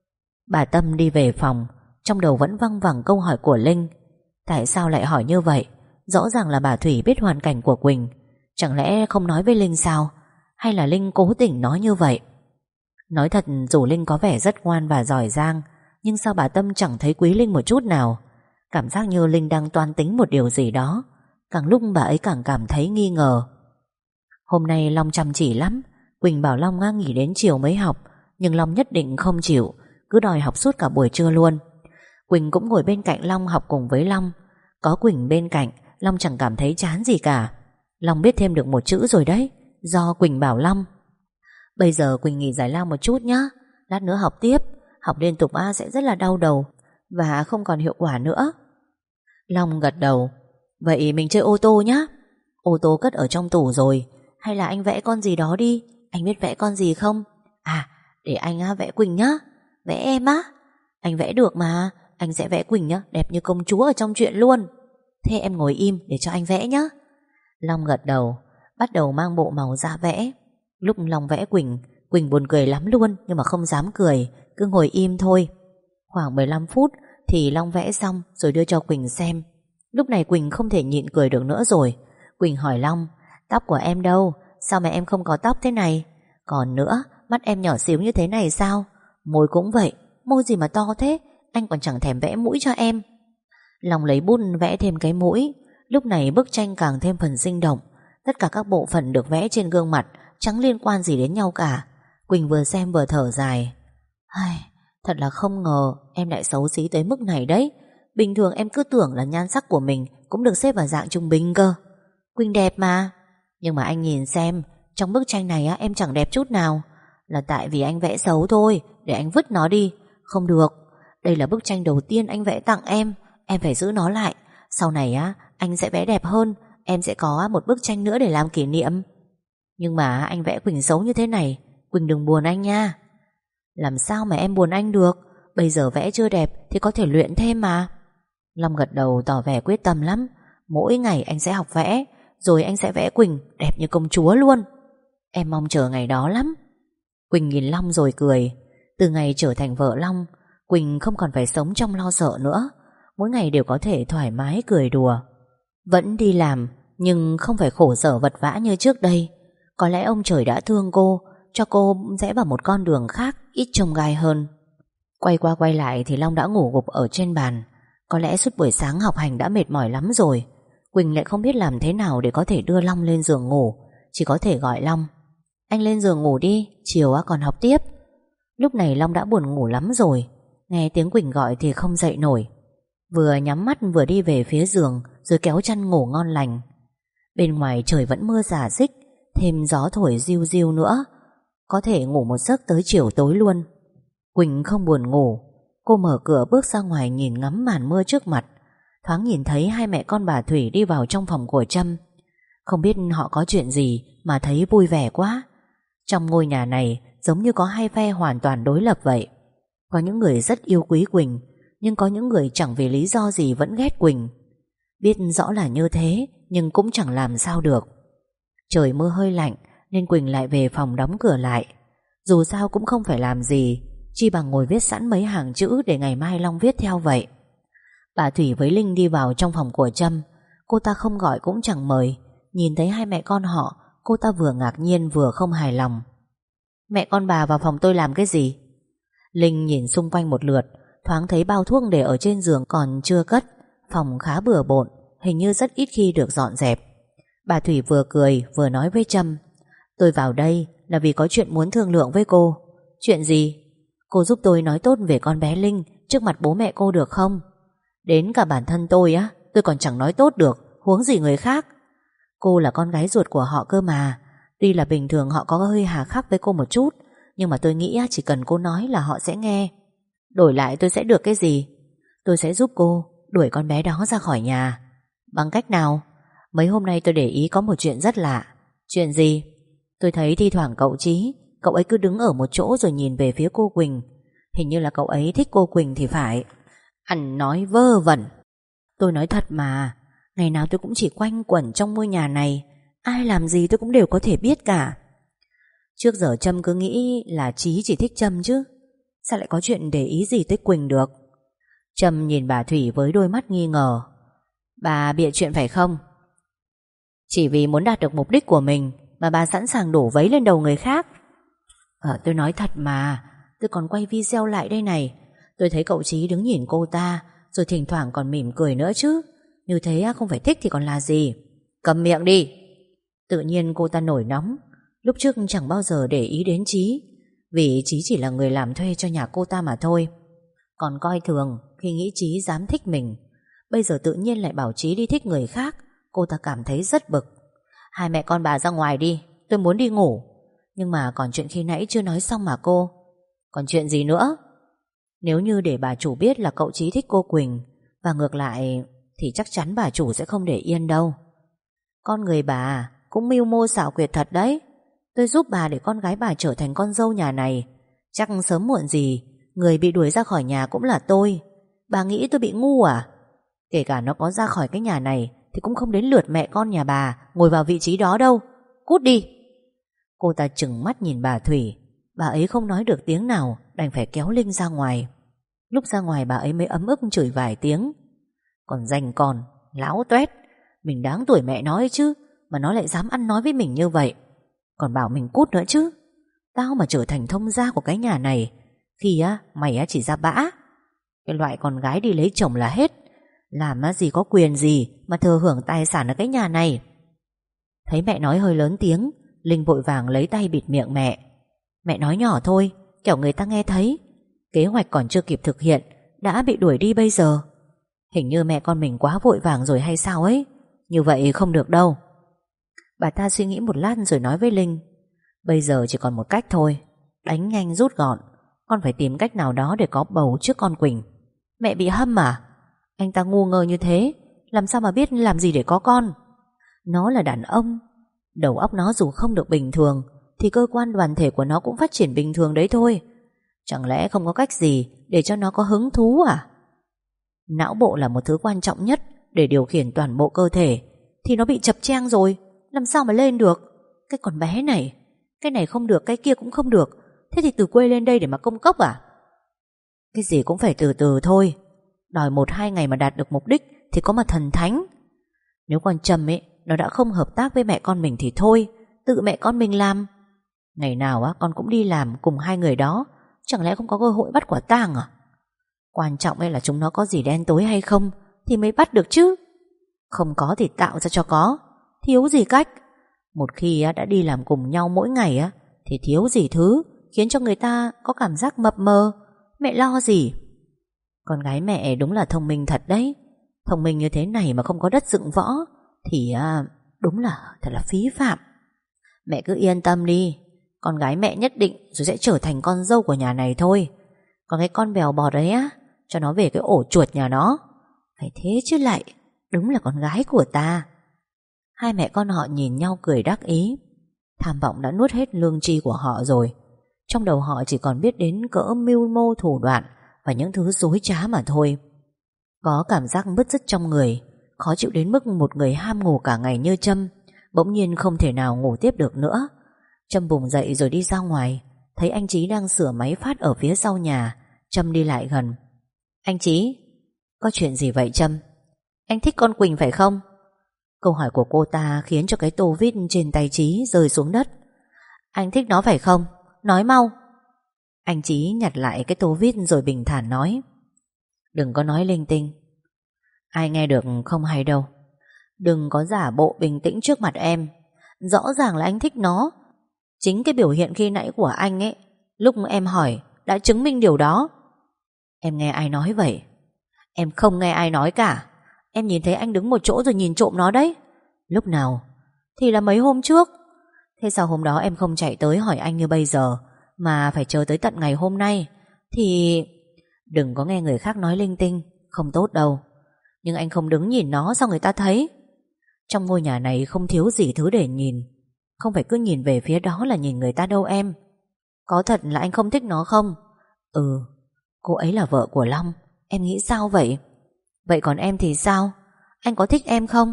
Bà Tâm đi về phòng. Trong đầu vẫn văng vẳng câu hỏi của Linh. Tại sao lại hỏi như vậy? Rõ ràng là bà Thủy biết hoàn cảnh của Quỳnh. Chẳng lẽ không nói với Linh sao? Hay là Linh cố tình nói như vậy? Nói thật dù Linh có vẻ rất ngoan và giỏi giang, nhưng sao bà Tâm chẳng thấy quý Linh một chút nào? Cảm giác như Linh đang toan tính một điều gì đó. Càng lúc bà ấy càng cảm thấy nghi ngờ. Hôm nay Long chăm chỉ lắm. Quỳnh bảo Long nghỉ đến chiều mới học, nhưng Long nhất định không chịu, cứ đòi học suốt cả buổi trưa luôn. Quỳnh cũng ngồi bên cạnh Long học cùng với Long. Có Quỳnh bên cạnh, Long chẳng cảm thấy chán gì cả. Long biết thêm được một chữ rồi đấy, do Quỳnh bảo Long. Bây giờ Quỳnh nghỉ giải lao một chút nhá, lát nữa học tiếp. Học liên tục sẽ rất là đau đầu và không còn hiệu quả nữa. Long gật đầu. Vậy mình chơi ô tô nhá. Ô tô cất ở trong tủ rồi. Hay là anh vẽ con gì đó đi. Anh biết vẽ con gì không? Để anh vẽ Quỳnh nhá. Vẽ em á? Anh vẽ được mà. Anh sẽ vẽ Quỳnh nhá, đẹp như công chúa ở trong truyện luôn. Thế em ngồi im để cho anh vẽ nhá. Long gật đầu, bắt đầu mang bộ màu ra vẽ. Lúc Long vẽ Quỳnh, Quỳnh buồn cười lắm luôn, nhưng mà không dám cười, cứ ngồi im thôi. Khoảng 15 phút thì Long vẽ xong rồi đưa cho Quỳnh xem. Lúc này Quỳnh không thể nhịn cười được nữa rồi. Quỳnh hỏi Long, tóc của em đâu? Sao mà em không có tóc thế này? Còn nữa, mắt em nhỏ xíu như thế này sao? Môi cũng vậy, môi gì mà to thế? Anh còn chẳng thèm vẽ mũi cho em. Long lấy bút vẽ thêm cái mũi. Lúc này bức tranh càng thêm phần sinh động. Tất cả các bộ phận được vẽ trên gương mặt chẳng liên quan gì đến nhau cả. Quỳnh vừa xem vừa thở dài. Thật là không ngờ em lại xấu xí tới mức này đấy. Bình thường em cứ tưởng là nhan sắc của mình cũng được xếp vào dạng trung bình cơ. Quỳnh đẹp mà. Nhưng mà anh nhìn xem, trong bức tranh này em chẳng đẹp chút nào. Là tại vì anh vẽ xấu thôi, để anh vứt nó đi. Không được, đây là bức tranh đầu tiên anh vẽ tặng em phải giữ nó lại. Sau này anh sẽ vẽ đẹp hơn. Em sẽ có một bức tranh nữa để làm kỷ niệm. Nhưng mà anh vẽ Quỳnh xấu như thế này, Quỳnh đừng buồn anh nha. Làm sao mà em buồn anh được? Bây giờ vẽ chưa đẹp thì có thể luyện thêm mà. Long gật đầu tỏ vẻ quyết tâm lắm. Mỗi ngày anh sẽ học vẽ, rồi anh sẽ vẽ Quỳnh đẹp như công chúa luôn. Em mong chờ ngày đó lắm. Quỳnh nhìn Long rồi cười. Từ ngày trở thành vợ Long, Quỳnh không còn phải sống trong lo sợ nữa. Mỗi ngày đều có thể thoải mái cười đùa. Vẫn đi làm, nhưng không phải khổ sở vật vã như trước đây. Có lẽ ông trời đã thương cô, cho cô rẽ vào một con đường khác, ít chông gai hơn. Quay qua quay lại thì Long đã ngủ gục ở trên bàn. Có lẽ suốt buổi sáng học hành đã mệt mỏi lắm rồi. Quỳnh lại không biết làm thế nào để có thể đưa Long lên giường ngủ. Chỉ có thể gọi Long, anh lên giường ngủ đi, chiều còn học tiếp. Lúc này Long đã buồn ngủ lắm rồi. Nghe tiếng Quỳnh gọi thì không dậy nổi. Vừa nhắm mắt vừa đi về phía giường, rồi kéo chăn ngủ ngon lành. Bên ngoài trời vẫn mưa rả rích, thêm gió thổi riu riu nữa. Có thể ngủ một giấc tới chiều tối luôn. Quỳnh không buồn ngủ. Cô mở cửa bước ra ngoài nhìn ngắm màn mưa trước mặt. Thoáng nhìn thấy hai mẹ con bà Thủy đi vào trong phòng của Trâm. Không biết họ có chuyện gì mà thấy vui vẻ quá. Trong ngôi nhà này giống như có hai phe hoàn toàn đối lập vậy. Có những người rất yêu quý Quỳnh, nhưng có những người chẳng vì lý do gì vẫn ghét Quỳnh. Biết rõ là như thế, nhưng cũng chẳng làm sao được. Trời mưa hơi lạnh nên Quỳnh lại về phòng đóng cửa lại. Dù sao cũng không phải làm gì, chi bằng ngồi viết sẵn mấy hàng chữ để ngày mai Long viết theo vậy. Bà Thủy với Linh đi vào trong phòng của Trâm. Cô ta không gọi cũng chẳng mời. Nhìn thấy hai mẹ con họ, cô ta vừa ngạc nhiên vừa không hài lòng. Mẹ con bà vào phòng tôi làm cái gì? Linh nhìn xung quanh một lượt, thoáng thấy bao thuốc để ở trên giường còn chưa cất. Phòng khá bừa bộn, hình như rất ít khi được dọn dẹp. Bà Thủy vừa cười vừa nói với Trâm, tôi vào đây là vì có chuyện muốn thương lượng với cô. Chuyện gì? Cô giúp tôi nói tốt về con bé Linh trước mặt bố mẹ cô được không? Đến cả bản thân tôi tôi còn chẳng nói tốt được, huống gì người khác. Cô là con gái ruột của họ cơ mà. Tuy là bình thường họ có hơi hà khắc với cô một chút, nhưng mà tôi nghĩ chỉ cần cô nói là họ sẽ nghe. Đổi lại tôi sẽ được cái gì? Tôi sẽ giúp cô đuổi con bé đó ra khỏi nhà. Bằng cách nào? Mấy hôm nay tôi để ý có một chuyện rất lạ. Chuyện gì? Tôi thấy thi thoảng cậu Chí, cậu ấy cứ đứng ở một chỗ rồi nhìn về phía cô Quỳnh. Hình như là cậu ấy thích cô Quỳnh thì phải. Ăn nói vơ vẩn. Tôi nói thật mà, ngày nào tôi cũng chỉ quanh quẩn trong ngôi nhà này. Ai làm gì tôi cũng đều có thể biết cả. Trước giờ Trâm cứ nghĩ là Chí chỉ thích Trâm chứ. Sao lại có chuyện để ý gì tới Quỳnh được? Trâm nhìn bà Thủy với đôi mắt nghi ngờ. Bà bịa chuyện phải không? Chỉ vì muốn đạt được mục đích của mình mà bà sẵn sàng đổ vấy lên đầu người khác. Tôi nói thật mà, tôi còn quay video lại đây này. Tôi thấy cậu Chí đứng nhìn cô ta, rồi thỉnh thoảng còn mỉm cười nữa chứ. Như thế không phải thích thì còn là gì. Cầm miệng đi. Tự nhiên cô ta nổi nóng. Lúc trước chẳng bao giờ để ý đến Chí, vì Chí chỉ là người làm thuê cho nhà cô ta mà thôi. Còn coi thường khi nghĩ Chí dám thích mình. Bây giờ tự nhiên lại bảo Chí đi thích người khác. Cô ta cảm thấy rất bực. Hai mẹ con bà ra ngoài đi, tôi muốn đi ngủ. Nhưng mà còn chuyện khi nãy chưa nói xong mà cô. Còn chuyện gì nữa? Nếu như để bà chủ biết là cậu Chí thích cô Quỳnh, và ngược lại, thì chắc chắn bà chủ sẽ không để yên đâu. Con người bà cũng mưu mô xảo quyệt thật đấy. Tôi giúp bà để con gái bà trở thành con dâu nhà này. Chắc sớm muộn gì người bị đuổi ra khỏi nhà cũng là tôi. Bà nghĩ tôi bị ngu à? Kể cả nó có ra khỏi cái nhà này thì cũng không đến lượt mẹ con nhà bà ngồi vào vị trí đó đâu. Cút đi. Cô ta trừng mắt nhìn bà Thủy. Bà ấy không nói được tiếng nào, đành phải kéo Linh ra ngoài. Lúc ra ngoài bà ấy mới ấm ức chửi vài tiếng. Còn danh con, láo toét. Mình đáng tuổi mẹ nó ấy chứ, mà nó lại dám ăn nói với mình như vậy. Còn bảo mình cút nữa chứ. Tao mà trở thành thông gia của cái nhà này, khi mày chỉ ra bã. Cái loại con gái đi lấy chồng là hết. Làm gì có quyền gì mà thừa hưởng tài sản ở cái nhà này. Thấy mẹ nói hơi lớn tiếng, Linh vội vàng lấy tay bịt miệng mẹ. Mẹ nói nhỏ thôi, kẻo người ta nghe thấy. Kế hoạch còn chưa kịp thực hiện đã bị đuổi đi bây giờ. Hình như mẹ con mình quá vội vàng rồi hay sao ấy. Như vậy không được đâu. Bà ta suy nghĩ một lát rồi nói với Linh. Bây giờ chỉ còn một cách thôi. Đánh nhanh rút gọn. Con phải tìm cách nào đó để có bầu trước con Quỳnh. Mẹ bị hâm à? Anh ta ngu ngơ như thế, làm sao mà biết làm gì để có con? Nó là đàn ông. Đầu óc nó dù không được bình thường thì cơ quan đoàn thể của nó cũng phát triển bình thường đấy thôi. Chẳng lẽ không có cách gì để cho nó có hứng thú à? Não bộ là một thứ quan trọng nhất để điều khiển toàn bộ cơ thể, thì nó bị chập choạng rồi, làm sao mà lên được? Cái con bé này, cái này không được, cái kia cũng không được. Thế thì từ quê lên đây để mà công cốc à? Cái gì cũng phải từ từ thôi. Đòi 1-2 ngày mà đạt được mục đích thì có mà thần thánh. Nếu con Trâm ấy nó đã không hợp tác với mẹ con mình thì thôi, tự mẹ con mình làm. Ngày nào con cũng đi làm cùng hai người đó, chẳng lẽ không có cơ hội bắt quả tang à? Quan trọng ấy là chúng nó có gì đen tối hay không thì mới bắt được chứ. Không có thì tạo ra cho có. Thiếu gì cách. Một khi đã đi làm cùng nhau mỗi ngày thì thiếu gì thứ khiến cho người ta có cảm giác mập mờ. Mẹ lo gì? Con gái mẹ đúng là thông minh thật đấy. Thông minh như thế này mà không có đất dựng võ thì đúng là thật là phí phạm. Mẹ cứ yên tâm đi, con gái mẹ nhất định rồi sẽ trở thành con dâu của nhà này thôi. Còn cái con bèo bọt đấy cho nó về cái ổ chuột nhà nó. Phải thế chứ lại, đúng là con gái của ta. Hai mẹ con họ nhìn nhau cười đắc ý. Tham vọng đã nuốt hết lương tri của họ rồi. Trong đầu họ chỉ còn biết đến cỡ mưu mô thủ đoạn và những thứ dối trá mà thôi. Có cảm giác bứt rứt trong người, khó chịu đến mức một người ham ngủ cả ngày như Trâm bỗng nhiên không thể nào ngủ tiếp được nữa. Trâm bùng dậy rồi đi ra ngoài. Thấy anh Chí đang sửa máy phát ở phía sau nhà. Trâm đi lại gần. Anh Chí, có chuyện gì vậy Trâm? Anh thích con Quỳnh phải không? Câu hỏi của cô ta khiến cho cái tô vít trên tay Chí rơi xuống đất. Anh thích nó phải không? Nói mau. Anh Chí nhặt lại cái tô vít rồi bình thản nói. Đừng có nói linh tinh, ai nghe được không hay đâu. Đừng có giả bộ bình tĩnh trước mặt em. Rõ ràng là anh thích nó. Chính cái biểu hiện khi nãy của anh ấy, lúc em hỏi, đã chứng minh điều đó. Em nghe ai nói vậy? Em không nghe ai nói cả. Em nhìn thấy anh đứng một chỗ rồi nhìn trộm nó đấy. Lúc nào? Thì là mấy hôm trước. Thế sao hôm đó em không chạy tới hỏi anh như bây giờ, mà phải chờ tới tận ngày hôm nay? Thì... Đừng có nghe người khác nói linh tinh, không tốt đâu. Nhưng anh không đứng nhìn nó sao người ta thấy? Trong ngôi nhà này không thiếu gì thứ để nhìn. Không phải cứ nhìn về phía đó là nhìn người ta đâu em. Có thật là anh không thích nó không? Ừ, cô ấy là vợ của Long. Em nghĩ sao vậy? Vậy còn em thì sao? Anh có thích em không?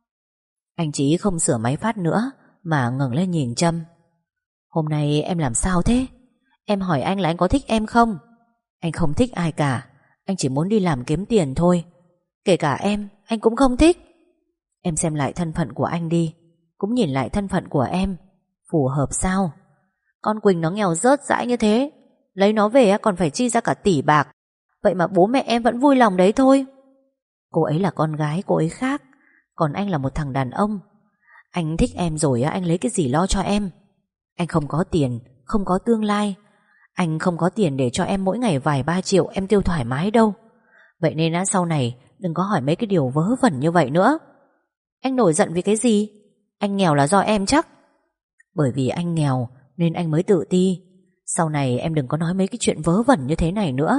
Anh Chí không sửa máy phát nữa mà ngẩng lên nhìn Trâm. Hôm nay em làm sao thế? Em hỏi anh là anh có thích em không? Anh không thích ai cả. Anh chỉ muốn đi làm kiếm tiền thôi. Kể cả em, anh cũng không thích. Em xem lại thân phận của anh đi, cũng nhìn lại thân phận của em. Phù hợp sao? Con Quỳnh nó nghèo rớt rãi như thế, lấy nó về còn phải chi ra cả tỷ bạc. Vậy mà bố mẹ em vẫn vui lòng đấy thôi. Cô ấy là con gái, cô ấy khác. Còn anh là một thằng đàn ông. Anh thích em rồi anh lấy cái gì lo cho em? Anh không có tiền, không có tương lai. Anh không có tiền để cho em mỗi ngày vài ba triệu em tiêu thoải mái đâu. Vậy nên sau này đừng có hỏi mấy cái điều vớ vẩn như vậy nữa. Anh nổi giận vì cái gì? Anh nghèo là do em chắc. Bởi vì anh nghèo nên anh mới tự ti. Sau này em đừng có nói mấy cái chuyện vớ vẩn như thế này nữa.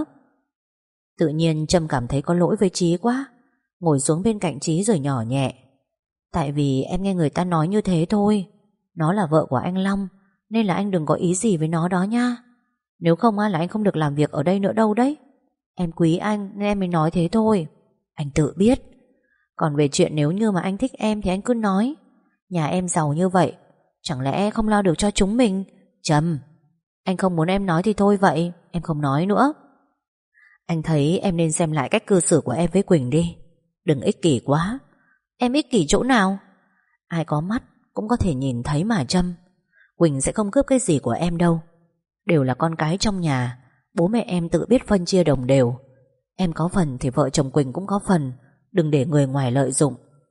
Tự nhiên Trâm cảm thấy có lỗi với Chí quá. Ngồi xuống bên cạnh Chí rồi nhỏ nhẹ. Tại vì em nghe người ta nói như thế thôi. Nó là vợ của anh Long, nên là anh đừng có ý gì với nó đó nha. Nếu không là anh không được làm việc ở đây nữa đâu đấy. Em quý anh nên em mới nói thế thôi. Anh tự biết. Còn về chuyện nếu như mà anh thích em thì anh cứ nói. Nhà em giàu như vậy, chẳng lẽ không lo được cho chúng mình? Trâm, anh không muốn em nói thì thôi vậy. Em không nói nữa. Anh thấy em nên xem lại cách cư xử của em với Quỳnh đi. Đừng ích kỷ quá. Em ích kỷ chỗ nào? Ai có mắt cũng có thể nhìn thấy mà Trâm. Quỳnh sẽ không cướp cái gì của em đâu. Đều là con cái trong nhà. Bố mẹ em tự biết phân chia đồng đều. Em có phần thì vợ chồng Quỳnh cũng có phần. Đừng để người ngoài lợi dụng.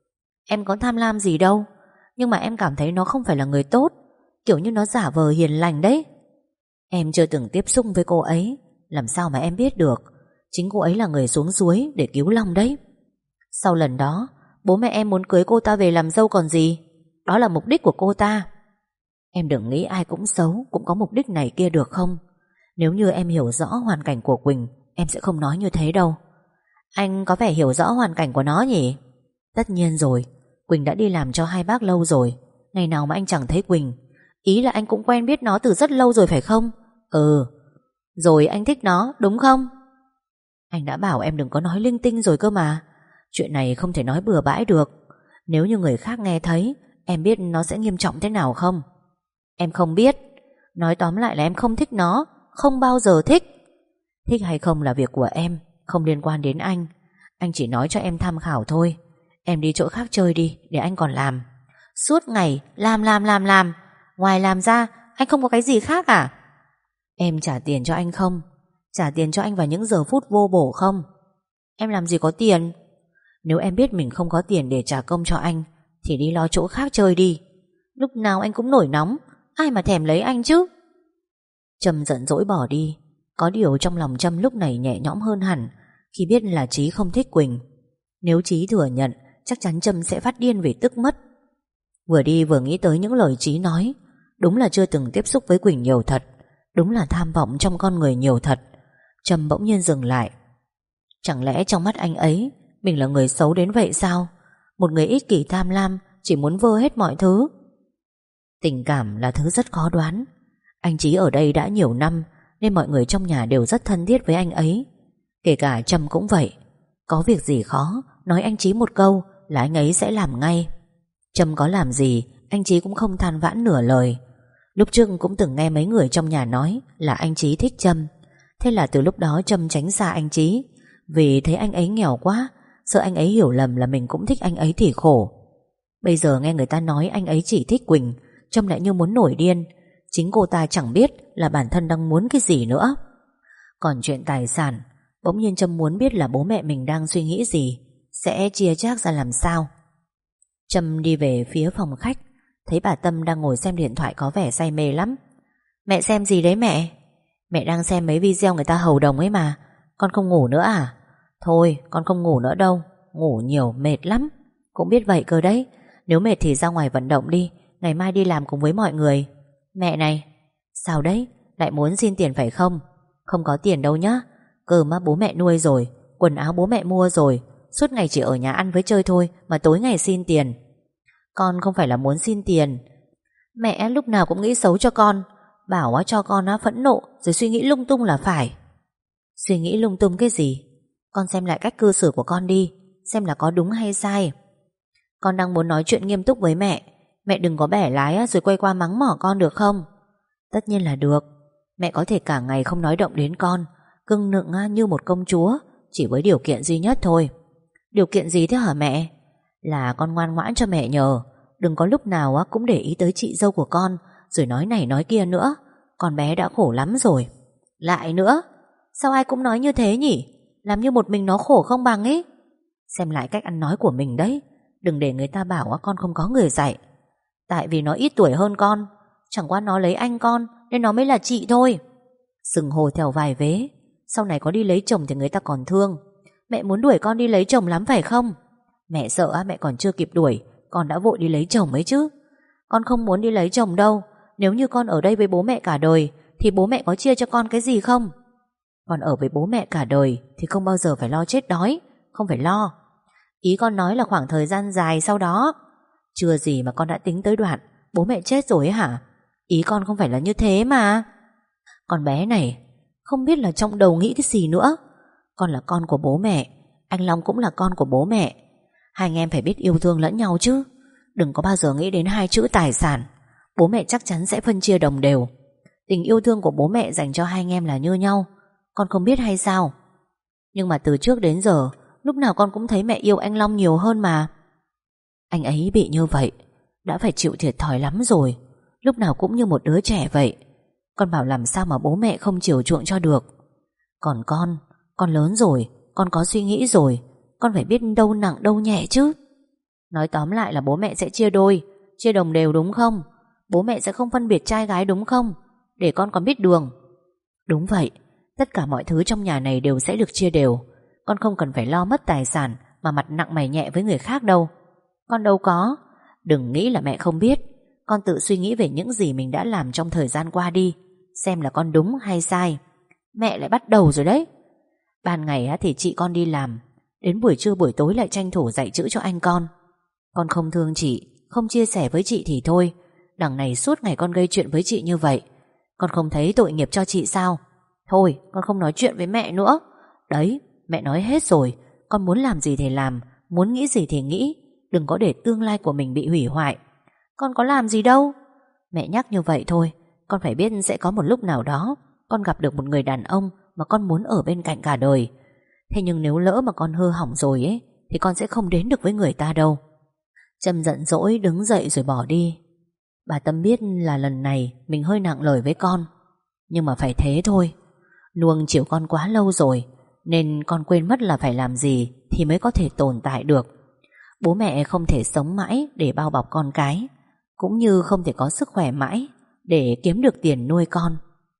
Em có tham lam gì đâu, nhưng mà em cảm thấy nó không phải là người tốt. Kiểu như nó giả vờ hiền lành đấy. Em chưa từng tiếp xúc với cô ấy, làm sao mà em biết được. Chính cô ấy là người xuống suối để cứu Long đấy. Sau lần đó, bố mẹ em muốn cưới cô ta về làm dâu còn gì. Đó là mục đích của cô ta. Em đừng nghĩ ai cũng xấu, cũng có mục đích này kia được không? Nếu như em hiểu rõ hoàn cảnh của Quỳnh, em sẽ không nói như thế đâu. Anh có vẻ hiểu rõ hoàn cảnh của nó nhỉ? Tất nhiên rồi. Quỳnh đã đi làm cho hai bác lâu rồi. Ngày nào mà anh chẳng thấy Quỳnh. Ý là anh cũng quen biết nó từ rất lâu rồi phải không? Ừ. Rồi anh thích nó đúng không? Anh đã bảo em đừng có nói linh tinh rồi cơ mà. Chuyện này không thể nói bừa bãi được. Nếu như người khác nghe thấy, em biết nó sẽ nghiêm trọng thế nào không? Em không biết. Nói tóm lại là em không thích nó. Không bao giờ thích. Thích hay không là việc của em, không liên quan đến anh. Anh chỉ nói cho em tham khảo thôi. Em đi chỗ khác chơi đi, để anh còn làm. Suốt ngày làm. Ngoài làm ra anh không có cái gì khác à? Em trả tiền cho anh không? Trả tiền cho anh vào những giờ phút vô bổ không? Em làm gì có tiền? Nếu em biết mình không có tiền để trả công cho anh thì đi lo chỗ khác chơi đi. Lúc nào anh cũng nổi nóng. Ai mà thèm lấy anh chứ? Trâm giận dỗi bỏ đi. Có điều trong lòng Trâm lúc này nhẹ nhõm hơn hẳn khi biết là Chí không thích Quỳnh. Nếu Chí thừa nhận, chắc chắn Trâm sẽ phát điên vì tức mất. Vừa đi vừa nghĩ tới những lời Chí nói. Đúng là chưa từng tiếp xúc với Quỳnh nhiều thật. Đúng là tham vọng trong con người nhiều thật. Trâm bỗng nhiên dừng lại. Chẳng lẽ trong mắt anh ấy mình là người xấu đến vậy sao? Một người ích kỷ tham lam, chỉ muốn vơ hết mọi thứ. Tình cảm là thứ rất khó đoán. Anh Chí ở đây đã nhiều năm nên mọi người trong nhà đều rất thân thiết với anh ấy. Kể cả Trâm cũng vậy. Có việc gì khó, nói anh Chí một câu là anh ấy sẽ làm ngay. Trâm có làm gì, anh Chí cũng không than vãn nửa lời. Lúc trước cũng từng nghe mấy người trong nhà nói là anh Chí thích Trâm. Thế là từ lúc đó Trâm tránh xa anh Chí, vì thấy anh ấy nghèo quá, sợ anh ấy hiểu lầm là mình cũng thích anh ấy thì khổ. Bây giờ nghe người ta nói anh ấy chỉ thích Quỳnh, Trâm lại như muốn nổi điên. Chính cô ta chẳng biết là bản thân đang muốn cái gì nữa. Còn chuyện tài sản, bỗng nhiên Trâm muốn biết là bố mẹ mình đang suy nghĩ gì, sẽ chia chác ra làm sao. Trâm đi về phía phòng khách, thấy bà Tâm đang ngồi xem điện thoại có vẻ say mê lắm. Mẹ xem gì đấy mẹ? Mẹ đang xem mấy video người ta hầu đồng ấy mà. Con không ngủ nữa à? Thôi con không ngủ nữa đâu, ngủ nhiều mệt lắm. Cũng biết vậy cơ đấy. Nếu mệt thì ra ngoài vận động đi, ngày mai đi làm cùng với mọi người. Mẹ này, sao đấy? Lại muốn xin tiền phải không? Không có tiền đâu nhá. Cơm bố mẹ nuôi rồi, quần áo bố mẹ mua rồi. Suốt ngày chỉ ở nhà ăn với chơi thôi mà tối ngày xin tiền. Con không phải là muốn xin tiền. Mẹ lúc nào cũng nghĩ xấu cho con. Bảo cho con phẫn nộ rồi suy nghĩ lung tung là phải. Suy nghĩ lung tung cái gì? Con xem lại cách cư xử của con đi, xem là có đúng hay sai. Con đang muốn nói chuyện nghiêm túc với mẹ. Mẹ đừng có bẻ lái rồi quay qua mắng mỏ con được không? Tất nhiên là được. Mẹ có thể cả ngày không nói động đến con, cưng nựng như một công chúa, chỉ với điều kiện duy nhất thôi. Điều kiện gì thế hả mẹ? Là con ngoan ngoãn cho mẹ nhờ. Đừng có lúc nào cũng để ý tới chị dâu của con, rồi nói này nói kia nữa. Con bé đã khổ lắm rồi. Lại nữa? Sao ai cũng nói như thế nhỉ? làm như một mình nó khổ không bằng ấy. Xem lại cách ăn nói của mình đấy. Đừng để người ta bảo con không có người dạy. Tại vì nó ít tuổi hơn con, chẳng qua nó lấy anh con nên nó mới là chị thôi. Sừng hồ theo vài vế. Sau này có đi lấy chồng thì người ta còn thương. Mẹ muốn đuổi con đi lấy chồng lắm phải không? Mẹ sợ mẹ còn chưa kịp đuổi, con đã vội đi lấy chồng ấy chứ. Con không muốn đi lấy chồng đâu. Nếu như con ở đây với bố mẹ cả đời thì bố mẹ có chia cho con cái gì không? Con ở với bố mẹ cả đời thì không bao giờ phải lo chết đói. Không phải lo. Ý con nói là khoảng thời gian dài sau đó. Chưa gì mà con đã tính tới đoạn bố mẹ chết rồi ấy hả? Ý con không phải là như thế mà. Con bé này không biết là trong đầu nghĩ cái gì nữa. Con là con của bố mẹ, anh Long cũng là con của bố mẹ. Hai anh em phải biết yêu thương lẫn nhau chứ. Đừng có bao giờ nghĩ đến hai chữ tài sản. Bố mẹ chắc chắn sẽ phân chia đồng đều. Tình yêu thương của bố mẹ dành cho hai anh em là như nhau. Con không biết hay sao? Nhưng mà từ trước đến giờ lúc nào con cũng thấy mẹ yêu anh Long nhiều hơn mà. Anh ấy bị như vậy đã phải chịu thiệt thòi lắm rồi. Lúc nào cũng như một đứa trẻ vậy. Con bảo làm sao mà bố mẹ không chiều chuộng cho được. Còn con lớn rồi, con có suy nghĩ rồi. Con phải biết đâu nặng đâu nhẹ chứ. Nói tóm lại là bố mẹ sẽ chia đôi, chia đồng đều đúng không? Bố mẹ sẽ không phân biệt trai gái đúng không? Để con còn biết đường. Đúng vậy. Tất cả mọi thứ trong nhà này đều sẽ được chia đều. Con không cần phải lo mất tài sản mà mặt nặng mày nhẹ với người khác đâu. Con đâu có. Đừng nghĩ là mẹ không biết. Con tự suy nghĩ về những gì mình đã làm trong thời gian qua đi, xem là con đúng hay sai. Mẹ lại bắt đầu rồi đấy. Ban ngày thì chị con đi làm, đến buổi trưa buổi tối lại tranh thủ dạy chữ cho anh con. Con không thương chị, không chia sẻ với chị thì thôi. Đằng này suốt ngày con gây chuyện với chị như vậy. Con không thấy tội nghiệp cho chị sao? Thôi con không nói chuyện với mẹ nữa. Đấy, mẹ nói hết rồi. Con muốn làm gì thì làm, muốn nghĩ gì thì nghĩ. Đừng có để tương lai của mình bị hủy hoại. Con có làm gì đâu. Mẹ nhắc như vậy thôi. Con phải biết sẽ có một lúc nào đó con gặp được một người đàn ông mà con muốn ở bên cạnh cả đời. Thế nhưng nếu lỡ mà con hư hỏng rồi ấy thì con sẽ không đến được với người ta đâu. Trâm giận dỗi đứng dậy rồi bỏ đi. Bà Tâm biết là lần này mình hơi nặng lời với con, nhưng mà phải thế thôi. Nuông chiều con quá lâu rồi nên con quên mất là phải làm gì thì mới có thể tồn tại được. Bố mẹ không thể sống mãi để bao bọc con cái, cũng như không thể có sức khỏe mãi để kiếm được tiền nuôi con.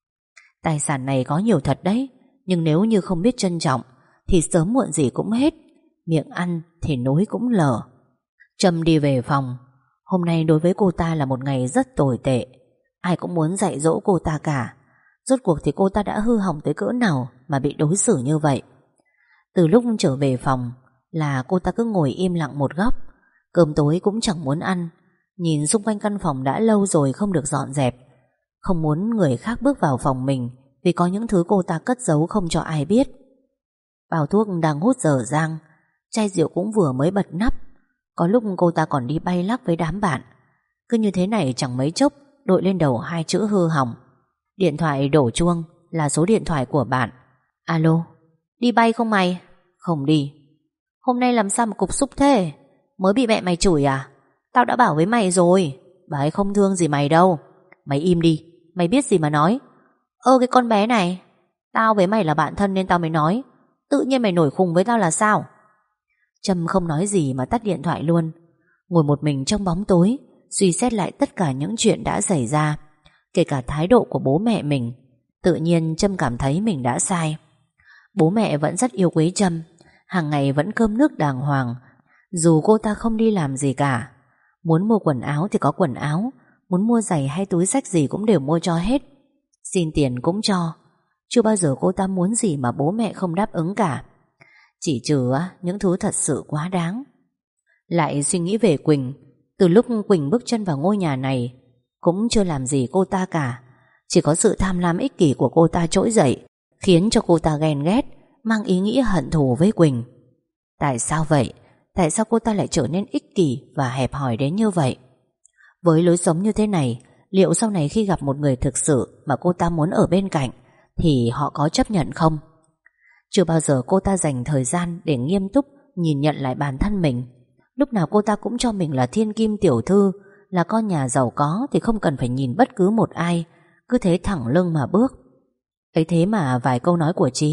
Tài sản này có nhiều thật đấy, nhưng nếu như không biết trân trọng thì sớm muộn gì cũng hết. Miệng ăn thì nối cũng lở. Trâm đi về phòng. Hôm nay đối với cô ta là một ngày rất tồi tệ. Ai cũng muốn dạy dỗ cô ta cả. Rốt cuộc thì cô ta đã hư hỏng tới cỡ nào mà bị đối xử như vậy. Từ lúc trở về phòng là cô ta cứ ngồi im lặng một góc. Cơm tối cũng chẳng muốn ăn. Nhìn xung quanh căn phòng đã lâu rồi không được dọn dẹp. Không muốn người khác bước vào phòng mình vì có những thứ cô ta cất giấu không cho ai biết. Bao thuốc đang hút dở dang, chai rượu cũng vừa mới bật nắp. Có lúc cô ta còn đi bay lắc với đám bạn. Cứ như thế này chẳng mấy chốc đội lên đầu hai chữ hư hỏng. Điện thoại đổ chuông, là số điện thoại của bạn. Alo, đi bay không mày? Không đi. Hôm nay làm sao mà cục xúc thế? Mới bị mẹ mày chửi à? Tao đã bảo với mày rồi, bà ấy không thương gì mày đâu. Mày im đi, mày biết gì mà nói. Cái con bé này, tao với mày là bạn thân nên tao mới nói. Tự nhiên mày nổi khùng với tao là sao? Trâm không nói gì mà tắt điện thoại luôn. Ngồi một mình trong bóng tối, suy xét lại tất cả những chuyện đã xảy ra, kể cả thái độ của bố mẹ mình. Tự nhiên Trâm cảm thấy mình đã sai. Bố mẹ vẫn rất yêu quý Trâm, hàng ngày vẫn cơm nước đàng hoàng, dù cô ta không đi làm gì cả. Muốn mua quần áo thì có quần áo, muốn mua giày hay túi xách gì cũng đều mua cho hết. Xin tiền cũng cho. Chưa bao giờ cô ta muốn gì mà bố mẹ không đáp ứng cả. Chỉ trừ những thứ thật sự quá đáng. Lại suy nghĩ về Quỳnh. Từ lúc Quỳnh bước chân vào ngôi nhà này cũng chưa làm gì cô ta cả. Chỉ có sự tham lam ích kỷ của cô ta trỗi dậy, khiến cho cô ta ghen ghét, mang ý nghĩa hận thù với Quỳnh. Tại sao vậy? Tại sao cô ta lại trở nên ích kỷ và hẹp hòi đến như vậy? Với lối sống như thế này, liệu sau này khi gặp một người thực sự mà cô ta muốn ở bên cạnh thì họ có chấp nhận không? Chưa bao giờ cô ta dành thời gian để nghiêm túc nhìn nhận lại bản thân mình. Lúc nào cô ta cũng cho mình là thiên kim tiểu thư, là con nhà giàu có thì không cần phải nhìn bất cứ một ai, cứ thế thẳng lưng mà bước. Ấy thế mà vài câu nói của Chí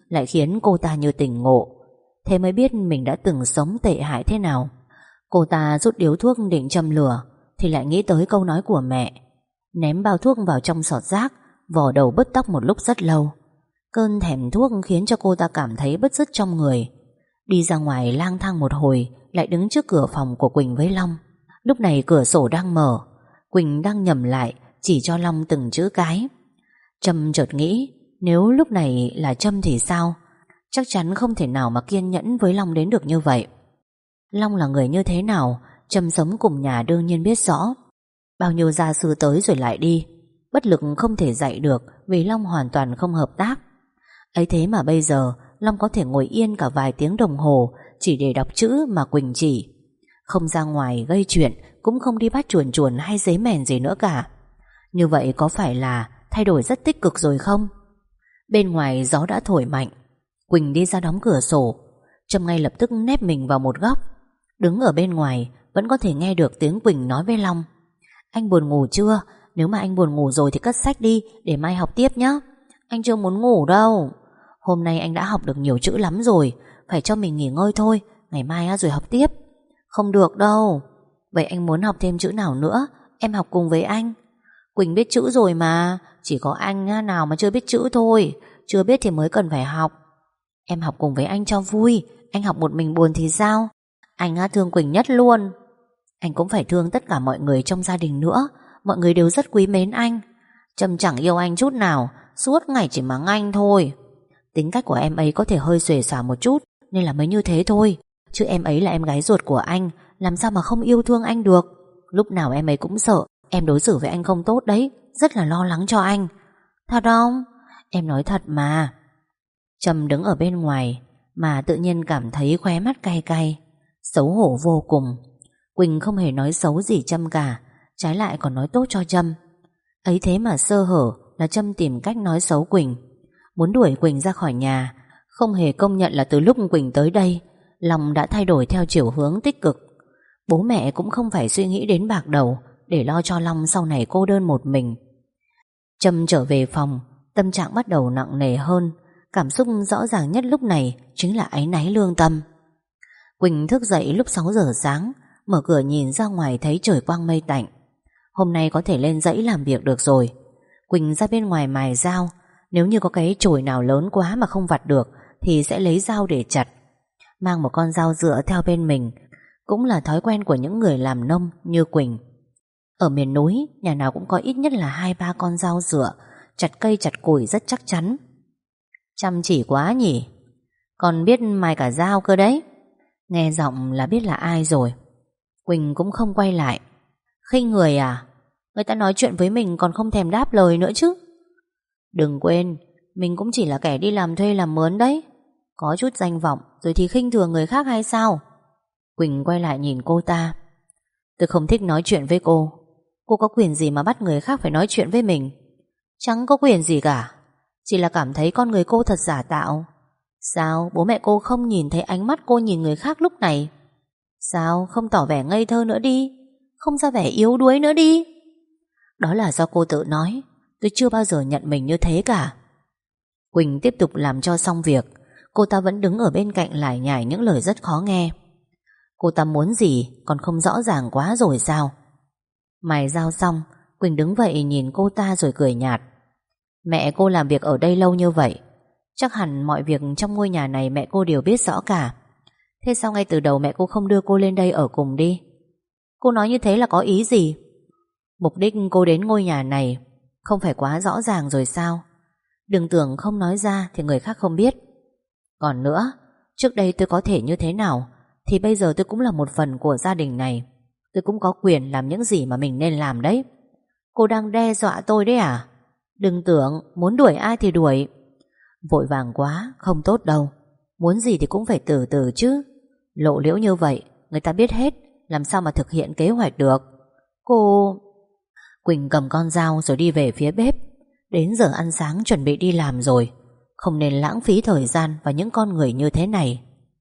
lại khiến cô ta như tỉnh ngộ. Thế mới biết mình đã từng sống tệ hại thế nào. Cô ta rút điếu thuốc định châm lửa thì lại nghĩ tới câu nói của mẹ. Ném bao thuốc vào trong sọt rác, vò đầu bứt tóc một lúc rất lâu. Cơn thèm thuốc khiến cho cô ta cảm thấy bứt rứt trong người. Đi ra ngoài lang thang một hồi, lại đứng trước cửa phòng của Quỳnh với Long. Lúc này cửa sổ đang mở, Quỳnh đang nhẩm lại, chỉ cho Long từng chữ cái. Trâm chợt nghĩ, nếu lúc này là Trâm thì sao? Chắc chắn không thể nào mà kiên nhẫn với Long đến được như vậy. Long là người như thế nào, Trâm sống cùng nhà đương nhiên biết rõ. Bao nhiêu gia sư tới rồi lại đi, bất lực không thể dạy được vì Long hoàn toàn không hợp tác. Ấy thế mà bây giờ Long có thể ngồi yên cả vài tiếng đồng hồ chỉ để đọc chữ mà Quỳnh chỉ. Không ra ngoài gây chuyện, cũng không đi bắt chuồn chuồn hay dế mèn gì nữa cả. Như vậy có phải là thay đổi rất tích cực rồi không? Bên ngoài gió đã thổi mạnh. Quỳnh đi ra đóng cửa sổ. Trâm ngay lập tức nép mình vào một góc. Đứng ở bên ngoài vẫn có thể nghe được tiếng Quỳnh nói với Long. Anh buồn ngủ chưa? Nếu mà anh buồn ngủ rồi thì cất sách đi, để mai học tiếp nhé. Anh chưa muốn ngủ đâu. Hôm nay anh đã học được nhiều chữ lắm rồi, phải cho mình nghỉ ngơi thôi, ngày mai rồi học tiếp. Không được đâu. Vậy anh muốn học thêm chữ nào nữa? Em học cùng với anh. Quỳnh biết chữ rồi mà, chỉ có anh nào mà chưa biết chữ thôi. Chưa biết thì mới cần phải học. Em học cùng với anh cho vui, anh học một mình buồn thì sao? Anh thương Quỳnh nhất luôn. Anh cũng phải thương tất cả mọi người trong gia đình nữa. Mọi người đều rất quý mến anh. Trâm chẳng yêu anh chút nào, suốt ngày chỉ mắng anh thôi. Tính cách của em ấy có thể hơi xuề xòa một chút, nên là mới như thế thôi. Chứ em ấy là em gái ruột của anh, làm sao mà không yêu thương anh được. Lúc nào em ấy cũng sợ em đối xử với anh không tốt đấy, rất là lo lắng cho anh. Thật không? Em nói thật mà. Trâm đứng ở bên ngoài mà tự nhiên cảm thấy khóe mắt cay cay, xấu hổ vô cùng. Quỳnh không hề nói xấu gì Trâm cả, trái lại còn nói tốt cho Trâm. Ấy thế mà sơ hở là Trâm tìm cách nói xấu Quỳnh, muốn đuổi Quỳnh ra khỏi nhà. Không hề công nhận là từ lúc Quỳnh tới đây, lòng đã thay đổi theo chiều hướng tích cực. Bố mẹ cũng không phải suy nghĩ đến bạc đầu để lo cho Long sau này cô đơn một mình. Trâm trở về phòng, tâm trạng bắt đầu nặng nề hơn. Cảm xúc rõ ràng nhất lúc này chính là áy náy lương tâm. Quỳnh thức dậy lúc 6 giờ sáng, mở cửa nhìn ra ngoài thấy trời quang mây tạnh. Hôm nay có thể lên dãy làm việc được rồi. Quỳnh ra bên ngoài mài dao. Nếu như có cái chổi nào lớn quá mà không vặt được thì sẽ lấy dao để chặt. Mang một con dao dựa theo bên mình cũng là thói quen của những người làm nông như Quỳnh. Ở miền núi, nhà nào cũng có ít nhất là 2-3 con dao dựa, chặt cây chặt củi rất chắc chắn. Chăm chỉ quá nhỉ. Còn biết mài cả dao cơ đấy. Nghe giọng là biết là ai rồi. Quỳnh cũng không quay lại. Khinh người à? Người ta nói chuyện với mình còn không thèm đáp lời nữa chứ. Đừng quên, mình cũng chỉ là kẻ đi làm thuê làm mướn đấy. Có chút danh vọng rồi thì khinh thường người khác hay sao? Quỳnh quay lại nhìn cô ta. Tôi không thích nói chuyện với cô. Cô có quyền gì mà bắt người khác phải nói chuyện với mình? Chẳng có quyền gì cả. Chỉ là cảm thấy con người cô thật giả tạo. Sao bố mẹ cô không nhìn thấy ánh mắt cô nhìn người khác lúc này? Sao không tỏ vẻ ngây thơ nữa đi, không ra vẻ yếu đuối nữa đi? Đó là do cô tự nói. Tôi chưa bao giờ nhận mình như thế cả. Quỳnh tiếp tục làm cho xong việc. Cô ta vẫn đứng ở bên cạnh lải nhải những lời rất khó nghe. Cô ta muốn gì còn không rõ ràng quá rồi sao? Mài dao xong, Quỳnh đứng vậy nhìn cô ta rồi cười nhạt. Mẹ cô làm việc ở đây lâu như vậy, chắc hẳn mọi việc trong ngôi nhà này mẹ cô đều biết rõ cả. Thế sao ngay từ đầu mẹ cô không đưa cô lên đây ở cùng đi? Cô nói như thế là có ý gì? Mục đích cô đến ngôi nhà này không phải quá rõ ràng rồi sao? Đừng tưởng không nói ra thì người khác không biết. Còn nữa, trước đây tôi có thể như thế nào thì bây giờ tôi cũng là một phần của gia đình này. Tôi cũng có quyền làm những gì mà mình nên làm đấy. Cô đang đe dọa tôi đấy à? Đừng tưởng muốn đuổi ai thì đuổi. Vội vàng quá không tốt đâu. Muốn gì thì cũng phải từ từ chứ. Lộ liễu như vậy người ta biết hết, làm sao mà thực hiện kế hoạch được. Cô... Quỳnh cầm con dao rồi đi về phía bếp. Đến giờ ăn sáng chuẩn bị đi làm rồi, không nên lãng phí thời gian vào những con người như thế này.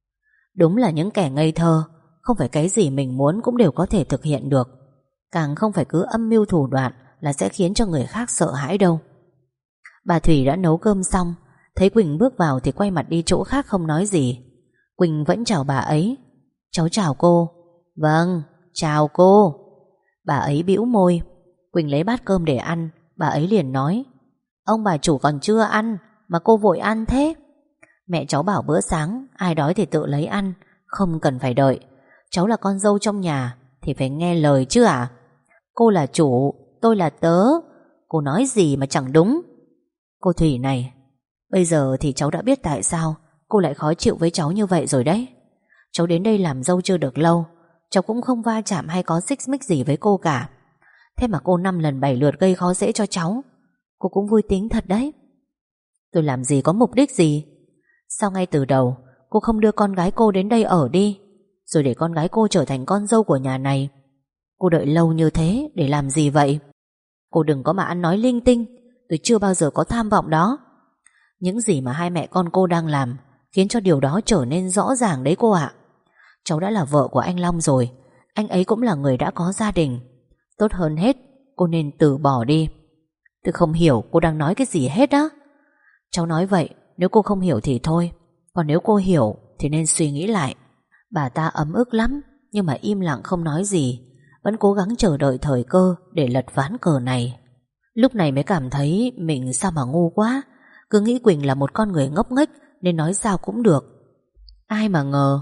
Đúng là những kẻ ngây thơ, không phải cái gì mình muốn cũng đều có thể thực hiện được. Càng không phải cứ âm mưu thủ đoạn là sẽ khiến cho người khác sợ hãi đâu. Bà Thủy đã nấu cơm xong, Thấy Quỳnh bước vào thì quay mặt đi chỗ khác không nói gì. Quỳnh vẫn chào bà ấy. Cháu chào cô. Vâng, chào cô. Bà ấy bĩu môi. Quỳnh lấy bát cơm để ăn. Bà ấy liền nói: ông bà chủ còn chưa ăn mà cô vội ăn thế? Mẹ cháu bảo bữa sáng ai đói thì tự lấy ăn, không cần phải đợi. Cháu là con dâu trong nhà thì phải nghe lời chứ à? Cô là chủ, tôi là tớ. Cô nói gì mà chẳng đúng. Cô Thủy này, bây giờ thì cháu đã biết tại sao cô lại khó chịu với cháu như vậy rồi đấy. Cháu đến đây làm dâu chưa được lâu, cháu cũng không va chạm hay có xích mích gì với cô cả. Thế mà cô 5 lần 7 lượt gây khó dễ cho cháu. Cô cũng vui tính thật đấy. Tôi làm gì có mục đích gì? Sao ngay từ đầu cô không đưa con gái cô đến đây ở đi, rồi để con gái cô trở thành con dâu của nhà này? Cô đợi lâu như thế để làm gì vậy? Cô đừng có mà ăn nói linh tinh. Tôi chưa bao giờ có tham vọng đó. Những gì mà hai mẹ con cô đang làm khiến cho điều đó trở nên rõ ràng đấy cô ạ. Cháu đã là vợ của anh Long rồi. Anh ấy cũng là người đã có gia đình. Tốt hơn hết cô nên từ bỏ đi. Tôi không hiểu cô đang nói cái gì hết á. Cháu nói vậy, nếu cô không hiểu thì thôi, còn nếu cô hiểu thì nên suy nghĩ lại. Bà ta ấm ức lắm, nhưng mà im lặng không nói gì, vẫn cố gắng chờ đợi thời cơ để lật ván cờ này. Lúc này mới cảm thấy mình sao mà ngu quá. Cứ nghĩ Quỳnh là một con người ngốc nghếch nên nói sao cũng được. Ai mà ngờ.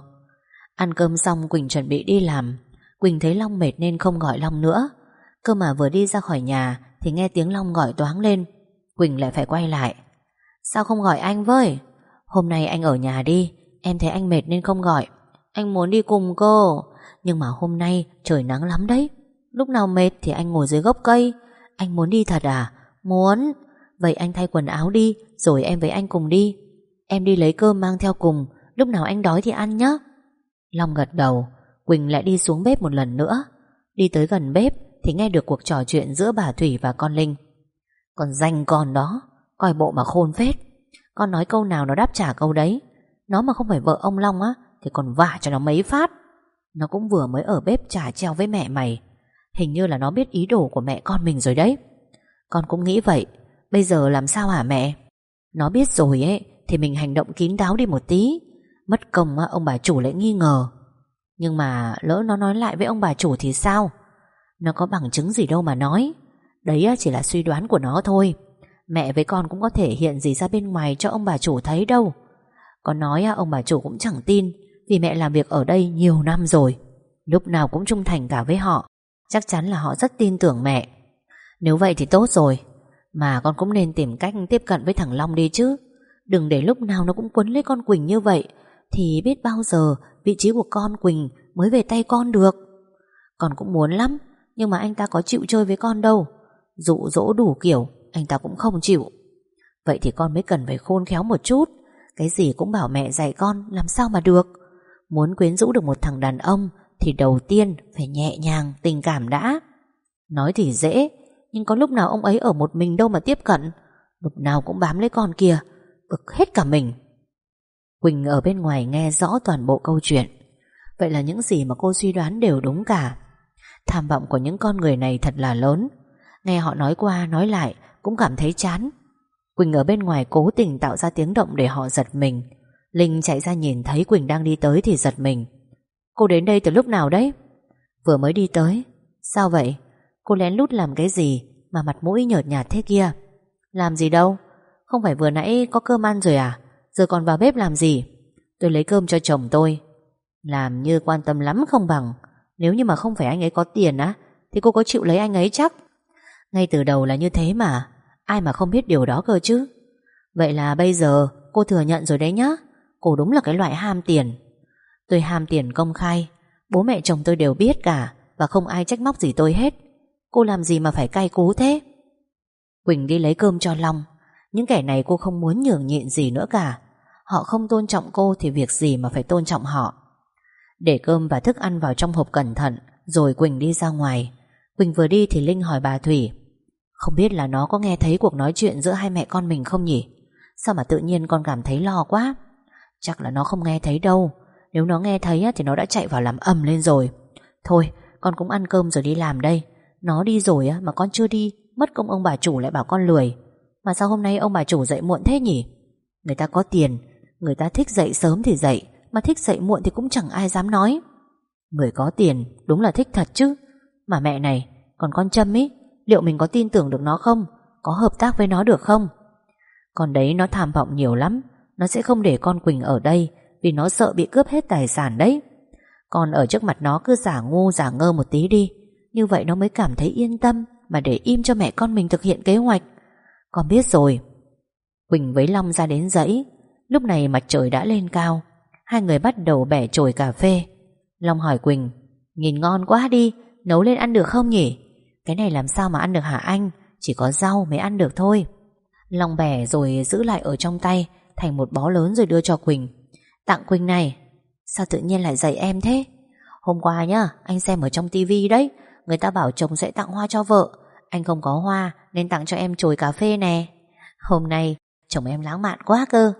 Ăn cơm xong Quỳnh chuẩn bị đi làm. Quỳnh thấy Long mệt nên không gọi Long nữa. Cơ mà vừa đi ra khỏi nhà thì nghe tiếng Long gọi toáng lên. Quỳnh lại phải quay lại. Sao không gọi anh với? Hôm nay anh ở nhà đi, em thấy anh mệt nên không gọi. Anh muốn đi cùng cô, nhưng mà hôm nay trời nắng lắm đấy. Lúc nào mệt thì anh ngồi dưới gốc cây. Anh muốn đi thật à? Muốn. Vậy anh thay quần áo đi, rồi em với anh cùng đi. Em đi lấy cơm mang theo cùng, lúc nào anh đói thì ăn nhé. Long gật đầu. Quỳnh lại đi xuống bếp một lần nữa. Đi tới gần bếp thì nghe được cuộc trò chuyện giữa bà Thủy và con Linh. Còn danh con đó, coi bộ mà khôn phết. Con nói câu nào nó đáp trả câu đấy. Nó mà không phải vợ ông Long á thì còn vả cho nó mấy phát. Nó cũng vừa mới ở bếp chả treo với mẹ mày. Hình như là nó biết ý đồ của mẹ con mình rồi đấy. Con cũng nghĩ vậy. Bây giờ làm sao hả mẹ? Nó biết rồi ấy thì mình hành động kín đáo đi một tí. Mất công á, ông bà chủ lại nghi ngờ. Nhưng mà lỡ nó nói lại với ông bà chủ thì sao? Nó có bằng chứng gì đâu mà nói. Đấy chỉ là suy đoán của nó thôi. Mẹ với con cũng có thể hiện gì ra bên ngoài cho ông bà chủ thấy đâu. Con nói ông bà chủ cũng chẳng tin, vì mẹ làm việc ở đây nhiều năm rồi, lúc nào cũng trung thành cả với họ. Chắc chắn là họ rất tin tưởng mẹ. Nếu vậy thì tốt rồi. Mà con cũng nên tìm cách tiếp cận với thằng Long đi chứ. Đừng để lúc nào nó cũng quấn lấy con Quỳnh như vậy, thì biết bao giờ vị trí của con Quỳnh mới về tay con được. Con cũng muốn lắm, nhưng mà anh ta có chịu chơi với con đâu. Dụ dỗ đủ kiểu anh ta cũng không chịu. Vậy thì con mới cần phải khôn khéo một chút. Cái gì cũng bảo mẹ dạy con, làm sao mà được. Muốn quyến rũ được một thằng đàn ông thì đầu tiên phải nhẹ nhàng, tình cảm đã. Nói thì dễ, nhưng có lúc nào ông ấy ở một mình đâu mà tiếp cận. Lúc nào cũng bám lấy con kia, bực hết cả mình. Quỳnh ở bên ngoài nghe rõ toàn bộ câu chuyện. Vậy là những gì mà cô suy đoán đều đúng cả. Tham vọng của những con người này thật là lớn. Nghe họ nói qua nói lại cũng cảm thấy chán. Quỳnh ở bên ngoài cố tình tạo ra tiếng động để họ giật mình. Linh chạy ra nhìn thấy Quỳnh đang đi tới thì giật mình. Cô đến đây từ lúc nào đấy? Vừa mới đi tới. Sao vậy? Cô lén lút làm cái gì mà mặt mũi nhợt nhạt thế kia? Làm gì đâu. Không phải vừa nãy có cơm ăn rồi à? Giờ còn vào bếp làm gì? Tôi lấy cơm cho chồng tôi. Làm như quan tâm lắm không bằng. Nếu như mà không phải anh ấy có tiền á thì cô có chịu lấy anh ấy chắc. Ngay từ đầu là như thế mà. Ai mà không biết điều đó cơ chứ. Vậy là bây giờ cô thừa nhận rồi đấy nhá. Cô đúng là cái loại ham tiền. Tôi ham tiền công khai. Bố mẹ chồng tôi đều biết cả, và không ai trách móc gì tôi hết. Cô làm gì mà phải cay cú thế? Quỳnh đi lấy cơm cho Long. Những kẻ này cô không muốn nhường nhịn gì nữa cả. Họ không tôn trọng cô thì việc gì mà phải tôn trọng họ. Để cơm và thức ăn vào trong hộp cẩn thận, rồi Quỳnh đi ra ngoài. Quỳnh vừa đi thì Linh hỏi bà Thủy, không biết là nó có nghe thấy cuộc nói chuyện giữa hai mẹ con mình không nhỉ? Sao mà tự nhiên con cảm thấy lo quá? Chắc là nó không nghe thấy đâu. Nếu nó nghe thấy thì nó đã chạy vào làm ầm lên rồi. Thôi con cũng ăn cơm rồi đi làm đây. Nó đi rồi mà con chưa đi, mất công ông bà chủ lại bảo con lười. Mà sao hôm nay ông bà chủ dậy muộn thế nhỉ? Người ta có tiền, người ta thích dậy sớm thì dậy, mà thích dậy muộn thì cũng chẳng ai dám nói. Người có tiền đúng là thích thật chứ. Mà mẹ này, còn con Trâm ý, liệu mình có tin tưởng được nó không? Có hợp tác với nó được không? Con đấy nó tham vọng nhiều lắm. Nó sẽ không để con Quỳnh ở đây, vì nó sợ bị cướp hết tài sản đấy. Con ở trước mặt nó cứ giả ngu giả ngơ một tí đi, như vậy nó mới cảm thấy yên tâm mà để im cho mẹ con mình thực hiện kế hoạch. Con biết rồi. Quỳnh với Long ra đến dãy. Lúc này mặt trời đã lên cao. Hai người bắt đầu bẻ chổi cà phê. Long hỏi Quỳnh: nhìn ngon quá đi, nấu lên ăn được không nhỉ? Cái này làm sao mà ăn được hả anh? Chỉ có rau mới ăn được thôi. Long bẻ rồi giữ lại ở trong tay thành một bó lớn rồi đưa cho Quỳnh. Tặng Quỳnh này. Sao tự nhiên lại dạy em thế? Hôm qua nhá, anh xem ở trong tivi đấy, người ta bảo chồng sẽ tặng hoa cho vợ. Anh không có hoa nên tặng cho em chồi cà phê nè. Hôm nay chồng em lãng mạn quá cơ.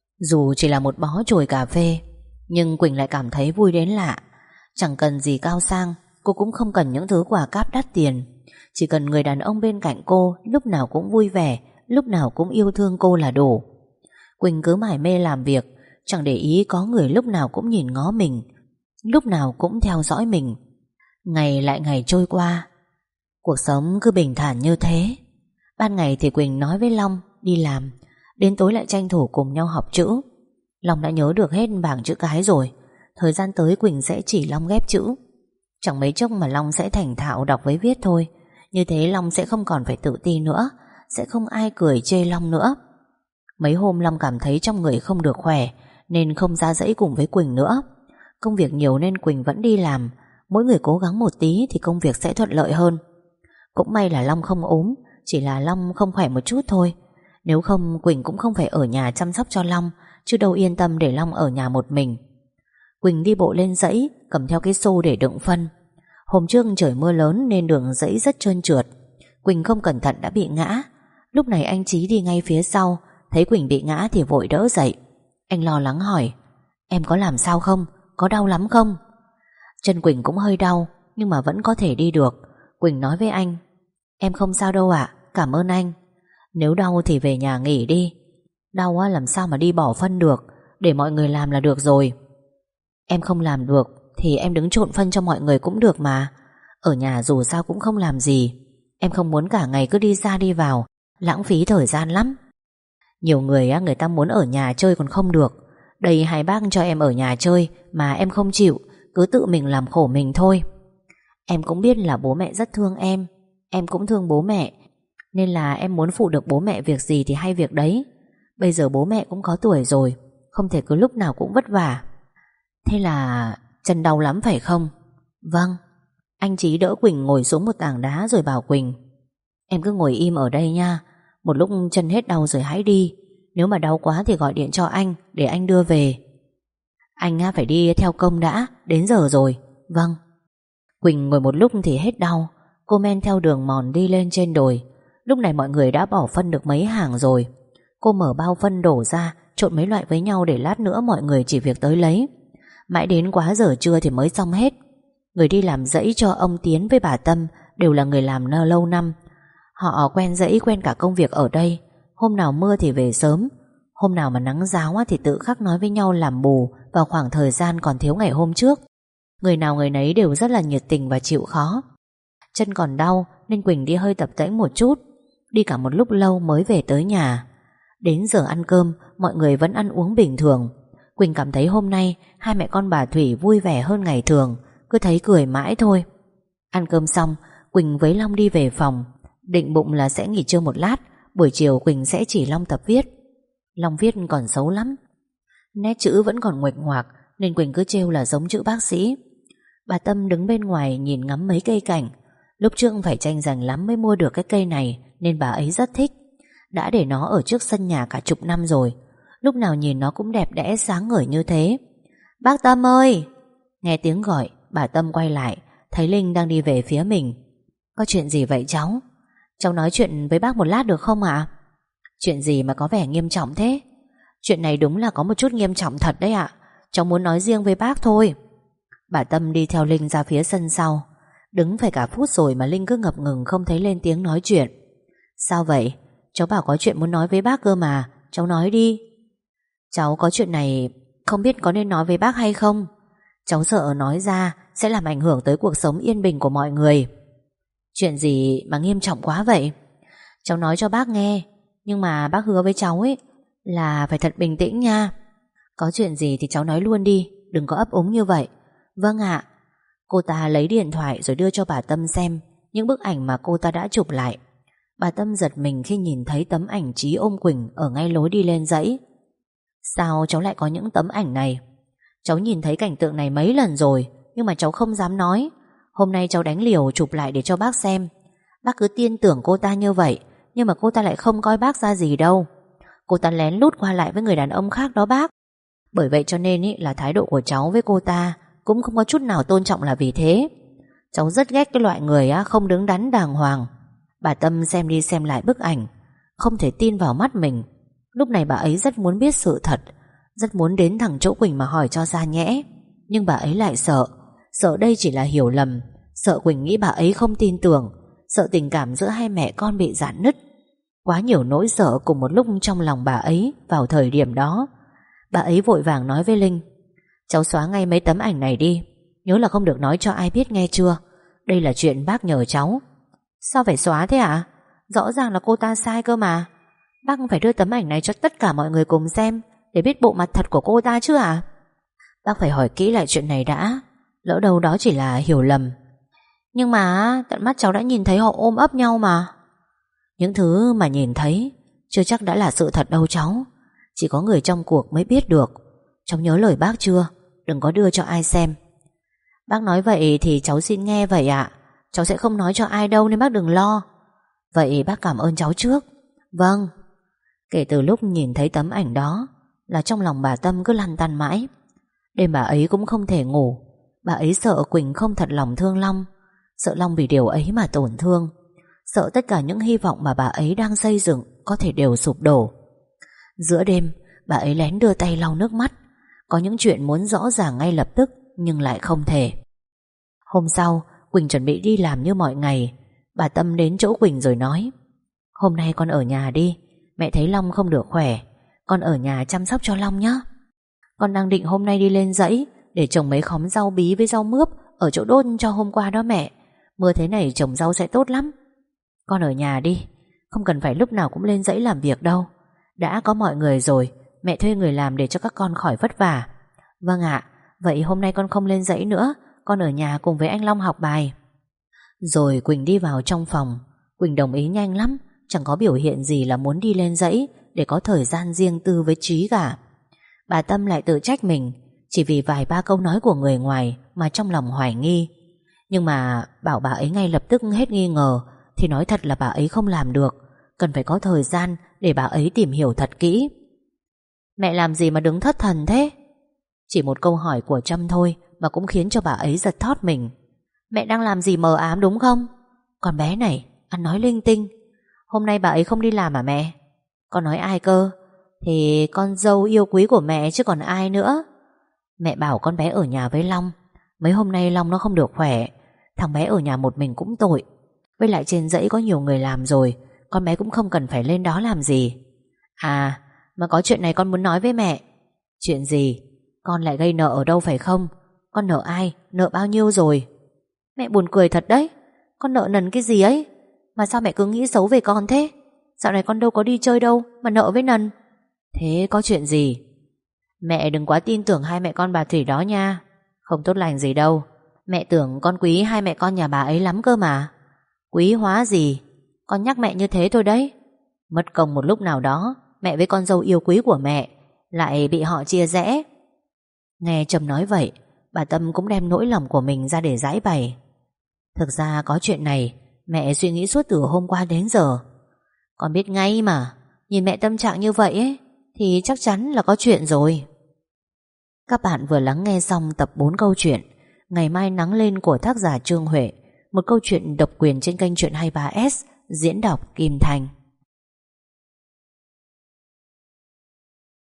Dù chỉ là một bó chồi cà phê, nhưng Quỳnh lại cảm thấy vui đến lạ. Chẳng cần gì cao sang, cô cũng không cần những thứ quà cáp đắt tiền. Chỉ cần người đàn ông bên cạnh cô lúc nào cũng vui vẻ, lúc nào cũng yêu thương cô là đủ. Quỳnh cứ mải mê làm việc, chẳng để ý có người lúc nào cũng nhìn ngó mình, lúc nào cũng theo dõi mình. Ngày lại ngày trôi qua, cuộc sống cứ bình thản như thế. Ban ngày thì Quỳnh nói với Long đi làm, đến tối lại tranh thủ cùng nhau học chữ. Long đã nhớ được hết bảng chữ cái rồi. Thời gian tới Quỳnh sẽ chỉ Long ghép chữ. Chẳng mấy chốc mà Long sẽ thành thạo đọc với viết thôi. Như thế Long sẽ không còn phải tự ti nữa, sẽ không ai cười chê Long nữa. Mấy hôm Long cảm thấy trong người không được khỏe nên không ra dãy cùng với Quỳnh nữa. Công việc nhiều nên Quỳnh vẫn đi làm. Mỗi người cố gắng một tí thì công việc sẽ thuận lợi hơn. Cũng may là Long không ốm, chỉ là Long không khỏe một chút thôi. Nếu không Quỳnh cũng không phải ở nhà chăm sóc cho Long, chứ đâu yên tâm để Long ở nhà một mình. Quỳnh đi bộ lên dãy, cầm theo cái xô để đựng phân. Hôm trước trời mưa lớn nên đường dãy rất trơn trượt. Quỳnh không cẩn thận đã bị ngã. Lúc này anh Chí đi ngay phía sau, thấy Quỳnh bị ngã thì vội đỡ dậy. Anh lo lắng hỏi: em có làm sao không? Có đau lắm không? Chân Quỳnh cũng hơi đau, nhưng mà vẫn có thể đi được. Quỳnh nói với anh: em không sao đâu ạ, cảm ơn anh. Nếu đau thì về nhà nghỉ đi. Đau á làm sao mà đi bỏ phân được, để mọi người làm là được rồi. Em không làm được thì em đứng trộn phân cho mọi người cũng được mà. Ở nhà dù sao cũng không làm gì. Em không muốn cả ngày cứ đi ra đi vào, lãng phí thời gian lắm. Nhiều người á, người ta muốn ở nhà chơi còn không được. Đây hai bác cho em ở nhà chơi mà em không chịu, cứ tự mình làm khổ mình thôi. Em cũng biết là bố mẹ rất thương em cũng thương bố mẹ, nên là em muốn phụ được bố mẹ việc gì thì hay việc đấy. Bây giờ bố mẹ cũng có tuổi rồi, không thể cứ lúc nào cũng vất vả. Thế là chân đau lắm phải không? Vâng. Anh Chí đỡ Quỳnh ngồi xuống một tảng đá rồi bảo Quỳnh: em cứ ngồi im ở đây nha, một lúc chân hết đau rồi hãy đi. Nếu mà đau quá thì gọi điện cho anh để anh đưa về. Anh phải đi theo công đã, đến giờ rồi. Vâng. Quỳnh ngồi một lúc thì hết đau. Cô men theo đường mòn đi lên trên đồi. Lúc này mọi người đã bỏ phân được mấy hàng rồi. Cô mở bao phân đổ ra, trộn mấy loại với nhau để lát nữa mọi người chỉ việc tới lấy. Mãi đến quá giờ trưa thì mới xong hết. Người đi làm dãy cho ông Tiến với bà Tâm đều là người làm lâu năm. Họ quen dãy, quen cả công việc ở đây. Hôm nào mưa thì về sớm, hôm nào mà nắng ráo thì tự khắc nói với nhau làm bù vào khoảng thời gian còn thiếu ngày hôm trước. Người nào người nấy đều rất là nhiệt tình và chịu khó. Chân còn đau nên Quỳnh đi hơi tập tễnh một chút. Đi cả một lúc lâu mới về tới nhà. Đến giờ ăn cơm, mọi người vẫn ăn uống bình thường. Quỳnh cảm thấy hôm nay hai mẹ con bà Thủy vui vẻ hơn ngày thường, cứ thấy cười mãi thôi. Ăn cơm xong, Quỳnh với Long đi về phòng. Định bụng là sẽ nghỉ trưa một lát, buổi chiều Quỳnh sẽ chỉ Long tập viết. Long viết còn xấu lắm, nét chữ vẫn còn nguệch ngoạc, nên Quỳnh cứ trêu là giống chữ bác sĩ. Bà Tâm đứng bên ngoài nhìn ngắm mấy cây cảnh. Lúc trước phải tranh giành lắm mới mua được cái cây này, nên bà ấy rất thích. Đã để nó ở trước sân nhà cả chục năm rồi. Lúc nào nhìn nó cũng đẹp đẽ sáng ngời như thế. Bác Tâm ơi! Nghe tiếng gọi, bà Tâm quay lại, thấy Linh đang đi về phía mình. Có chuyện gì vậy cháu? Cháu nói chuyện với bác một lát được không ạ? Chuyện gì mà có vẻ nghiêm trọng thế? Chuyện này đúng là có một chút nghiêm trọng thật đấy ạ. Cháu muốn nói riêng với bác thôi. Bà Tâm đi theo Linh ra phía sân sau. Đứng phải cả phút rồi mà Linh cứ ngập ngừng không thấy lên tiếng nói chuyện. Sao vậy? Cháu bảo có chuyện muốn nói với bác cơ mà. Cháu nói đi. Cháu có chuyện này không biết có nên nói với bác hay không. Cháu sợ nói ra sẽ làm ảnh hưởng tới cuộc sống yên bình của mọi người. Chuyện gì mà nghiêm trọng quá vậy? Cháu nói cho bác nghe, nhưng mà bác hứa với cháu ấy là phải thật bình tĩnh nha. Có chuyện gì thì cháu nói luôn đi, đừng có ấp úng như vậy. Vâng ạ. Cô ta lấy điện thoại rồi đưa cho bà Tâm xem những bức ảnh mà cô ta đã chụp lại. Bà Tâm giật mình khi nhìn thấy tấm ảnh Trí ôm Quỳnh ở ngay lối đi lên dãy. Sao cháu lại có những tấm ảnh này? Cháu nhìn thấy cảnh tượng này mấy lần rồi, nhưng mà cháu không dám nói. Hôm nay cháu đánh liều chụp lại để cho bác xem. Bác cứ tin tưởng cô ta như vậy, nhưng mà cô ta lại không coi bác ra gì đâu. Cô ta lén lút qua lại với người đàn ông khác đó bác. Bởi vậy cho nên là thái độ của cháu với cô ta cũng không có chút nào tôn trọng là vì thế. Cháu rất ghét cái loại người không đứng đắn đàng hoàng. Bà Tâm xem đi xem lại bức ảnh, không thể tin vào mắt mình. Lúc này bà ấy rất muốn biết sự thật, rất muốn đến thẳng chỗ Quỳnh mà hỏi cho ra nhẽ. Nhưng bà ấy lại sợ. Sợ đây chỉ là hiểu lầm, sợ Quỳnh nghĩ bà ấy không tin tưởng, sợ tình cảm giữa hai mẹ con bị rạn nứt. Quá nhiều nỗi sợ cùng một lúc trong lòng bà ấy vào thời điểm đó. Bà ấy vội vàng nói với Linh: cháu xóa ngay mấy tấm ảnh này đi, nhớ là không được nói cho ai biết nghe chưa. Đây là chuyện bác nhờ cháu. Sao phải xóa thế ạ? Rõ ràng là cô ta sai cơ mà. Bác phải đưa tấm ảnh này cho tất cả mọi người cùng xem, để biết bộ mặt thật của cô ta chứ ạ. Bác phải hỏi kỹ lại chuyện này đã, lỡ đâu đó chỉ là hiểu lầm. Nhưng mà tận mắt cháu đã nhìn thấy họ ôm ấp nhau mà. Những thứ mà nhìn thấy chưa chắc đã là sự thật đâu cháu. Chỉ có người trong cuộc mới biết được. Cháu nhớ lời bác chưa? Đừng có đưa cho ai xem. Bác nói vậy thì cháu xin nghe vậy ạ. Cháu sẽ không nói cho ai đâu nên bác đừng lo. Vậy bác cảm ơn cháu trước. Vâng. Kể từ lúc nhìn thấy tấm ảnh đó là trong lòng bà Tâm cứ lăn tăn mãi. Đêm bà ấy cũng không thể ngủ. Bà ấy sợ Quỳnh không thật lòng thương Long, sợ Long vì điều ấy mà tổn thương, sợ tất cả những hy vọng mà bà ấy đang xây dựng có thể đều sụp đổ. Giữa đêm bà ấy lén đưa tay lau nước mắt. Có những chuyện muốn rõ ràng ngay lập tức nhưng lại không thể. Hôm sau Quỳnh chuẩn bị đi làm như mọi ngày. Bà Tâm đến chỗ Quỳnh rồi nói: hôm nay con ở nhà đi, mẹ thấy Long không được khỏe, con ở nhà chăm sóc cho Long nhé. Con đang định hôm nay đi lên dãy để trồng mấy khóm rau bí với rau mướp ở chỗ đốt cho hôm qua đó mẹ. Mưa thế này trồng rau sẽ tốt lắm. Con ở nhà đi, không cần phải lúc nào cũng lên dãy làm việc đâu. Đã có mọi người rồi, mẹ thuê người làm để cho các con khỏi vất vả. Vâng ạ. Vậy hôm nay con không lên dãy nữa, con ở nhà cùng với anh Long học bài. Rồi Quỳnh đi vào trong phòng. Quỳnh đồng ý nhanh lắm, chẳng có biểu hiện gì là muốn đi lên dãy để có thời gian riêng tư với Trí cả. Bà Tâm lại tự trách mình chỉ vì vài ba câu nói của người ngoài mà trong lòng hoài nghi. Nhưng mà bảo bà ấy ngay lập tức hết nghi ngờ thì nói thật là bà ấy không làm được. Cần phải có thời gian để bà ấy tìm hiểu thật kỹ. Mẹ làm gì mà đứng thất thần thế? Chỉ một câu hỏi của Trâm thôi mà cũng khiến cho bà ấy giật thót mình. Mẹ đang làm gì mờ ám đúng không? Con bé này ăn nói linh tinh. Hôm nay bà ấy không đi làm à mẹ? Con nói ai cơ? Thì con dâu yêu quý của mẹ chứ còn ai nữa. Mẹ bảo con bé ở nhà với Long. Mấy hôm nay Long nó không được khỏe. Thằng bé ở nhà một mình cũng tội. Với lại trên dãy có nhiều người làm rồi, con bé cũng không cần phải lên đó làm gì. À, mà có chuyện này con muốn nói với mẹ. Chuyện gì? Con lại gây nợ ở đâu phải không? Con nợ ai? Nợ bao nhiêu rồi? Mẹ buồn cười thật đấy. Con nợ nần cái gì ấy? Mà sao mẹ cứ nghĩ xấu về con thế? Dạo này con đâu có đi chơi đâu mà nợ với nần. Thế có chuyện gì? Mẹ đừng quá tin tưởng hai mẹ con bà Thủy đó nha. Không tốt lành gì đâu. Mẹ tưởng con quý hai mẹ con nhà bà ấy lắm cơ mà. Quý hóa gì? Con nhắc mẹ như thế thôi đấy. Mất công một lúc nào đó mẹ với con dâu yêu quý của mẹ lại bị họ chia rẽ. Nghe Trâm nói vậy, bà Tâm cũng đem nỗi lòng của mình ra để giải bày. Thực ra có chuyện này mẹ suy nghĩ suốt từ hôm qua đến giờ. Con biết ngay mà. Nhìn mẹ tâm trạng như vậy ấy thì chắc chắn là có chuyện rồi. Các bạn vừa lắng nghe xong tập 4 câu chuyện Ngày mai nắng lên của tác giả Trương Huệ, một câu chuyện độc quyền trên kênh Chuyện 23S, diễn đọc Kim Thành.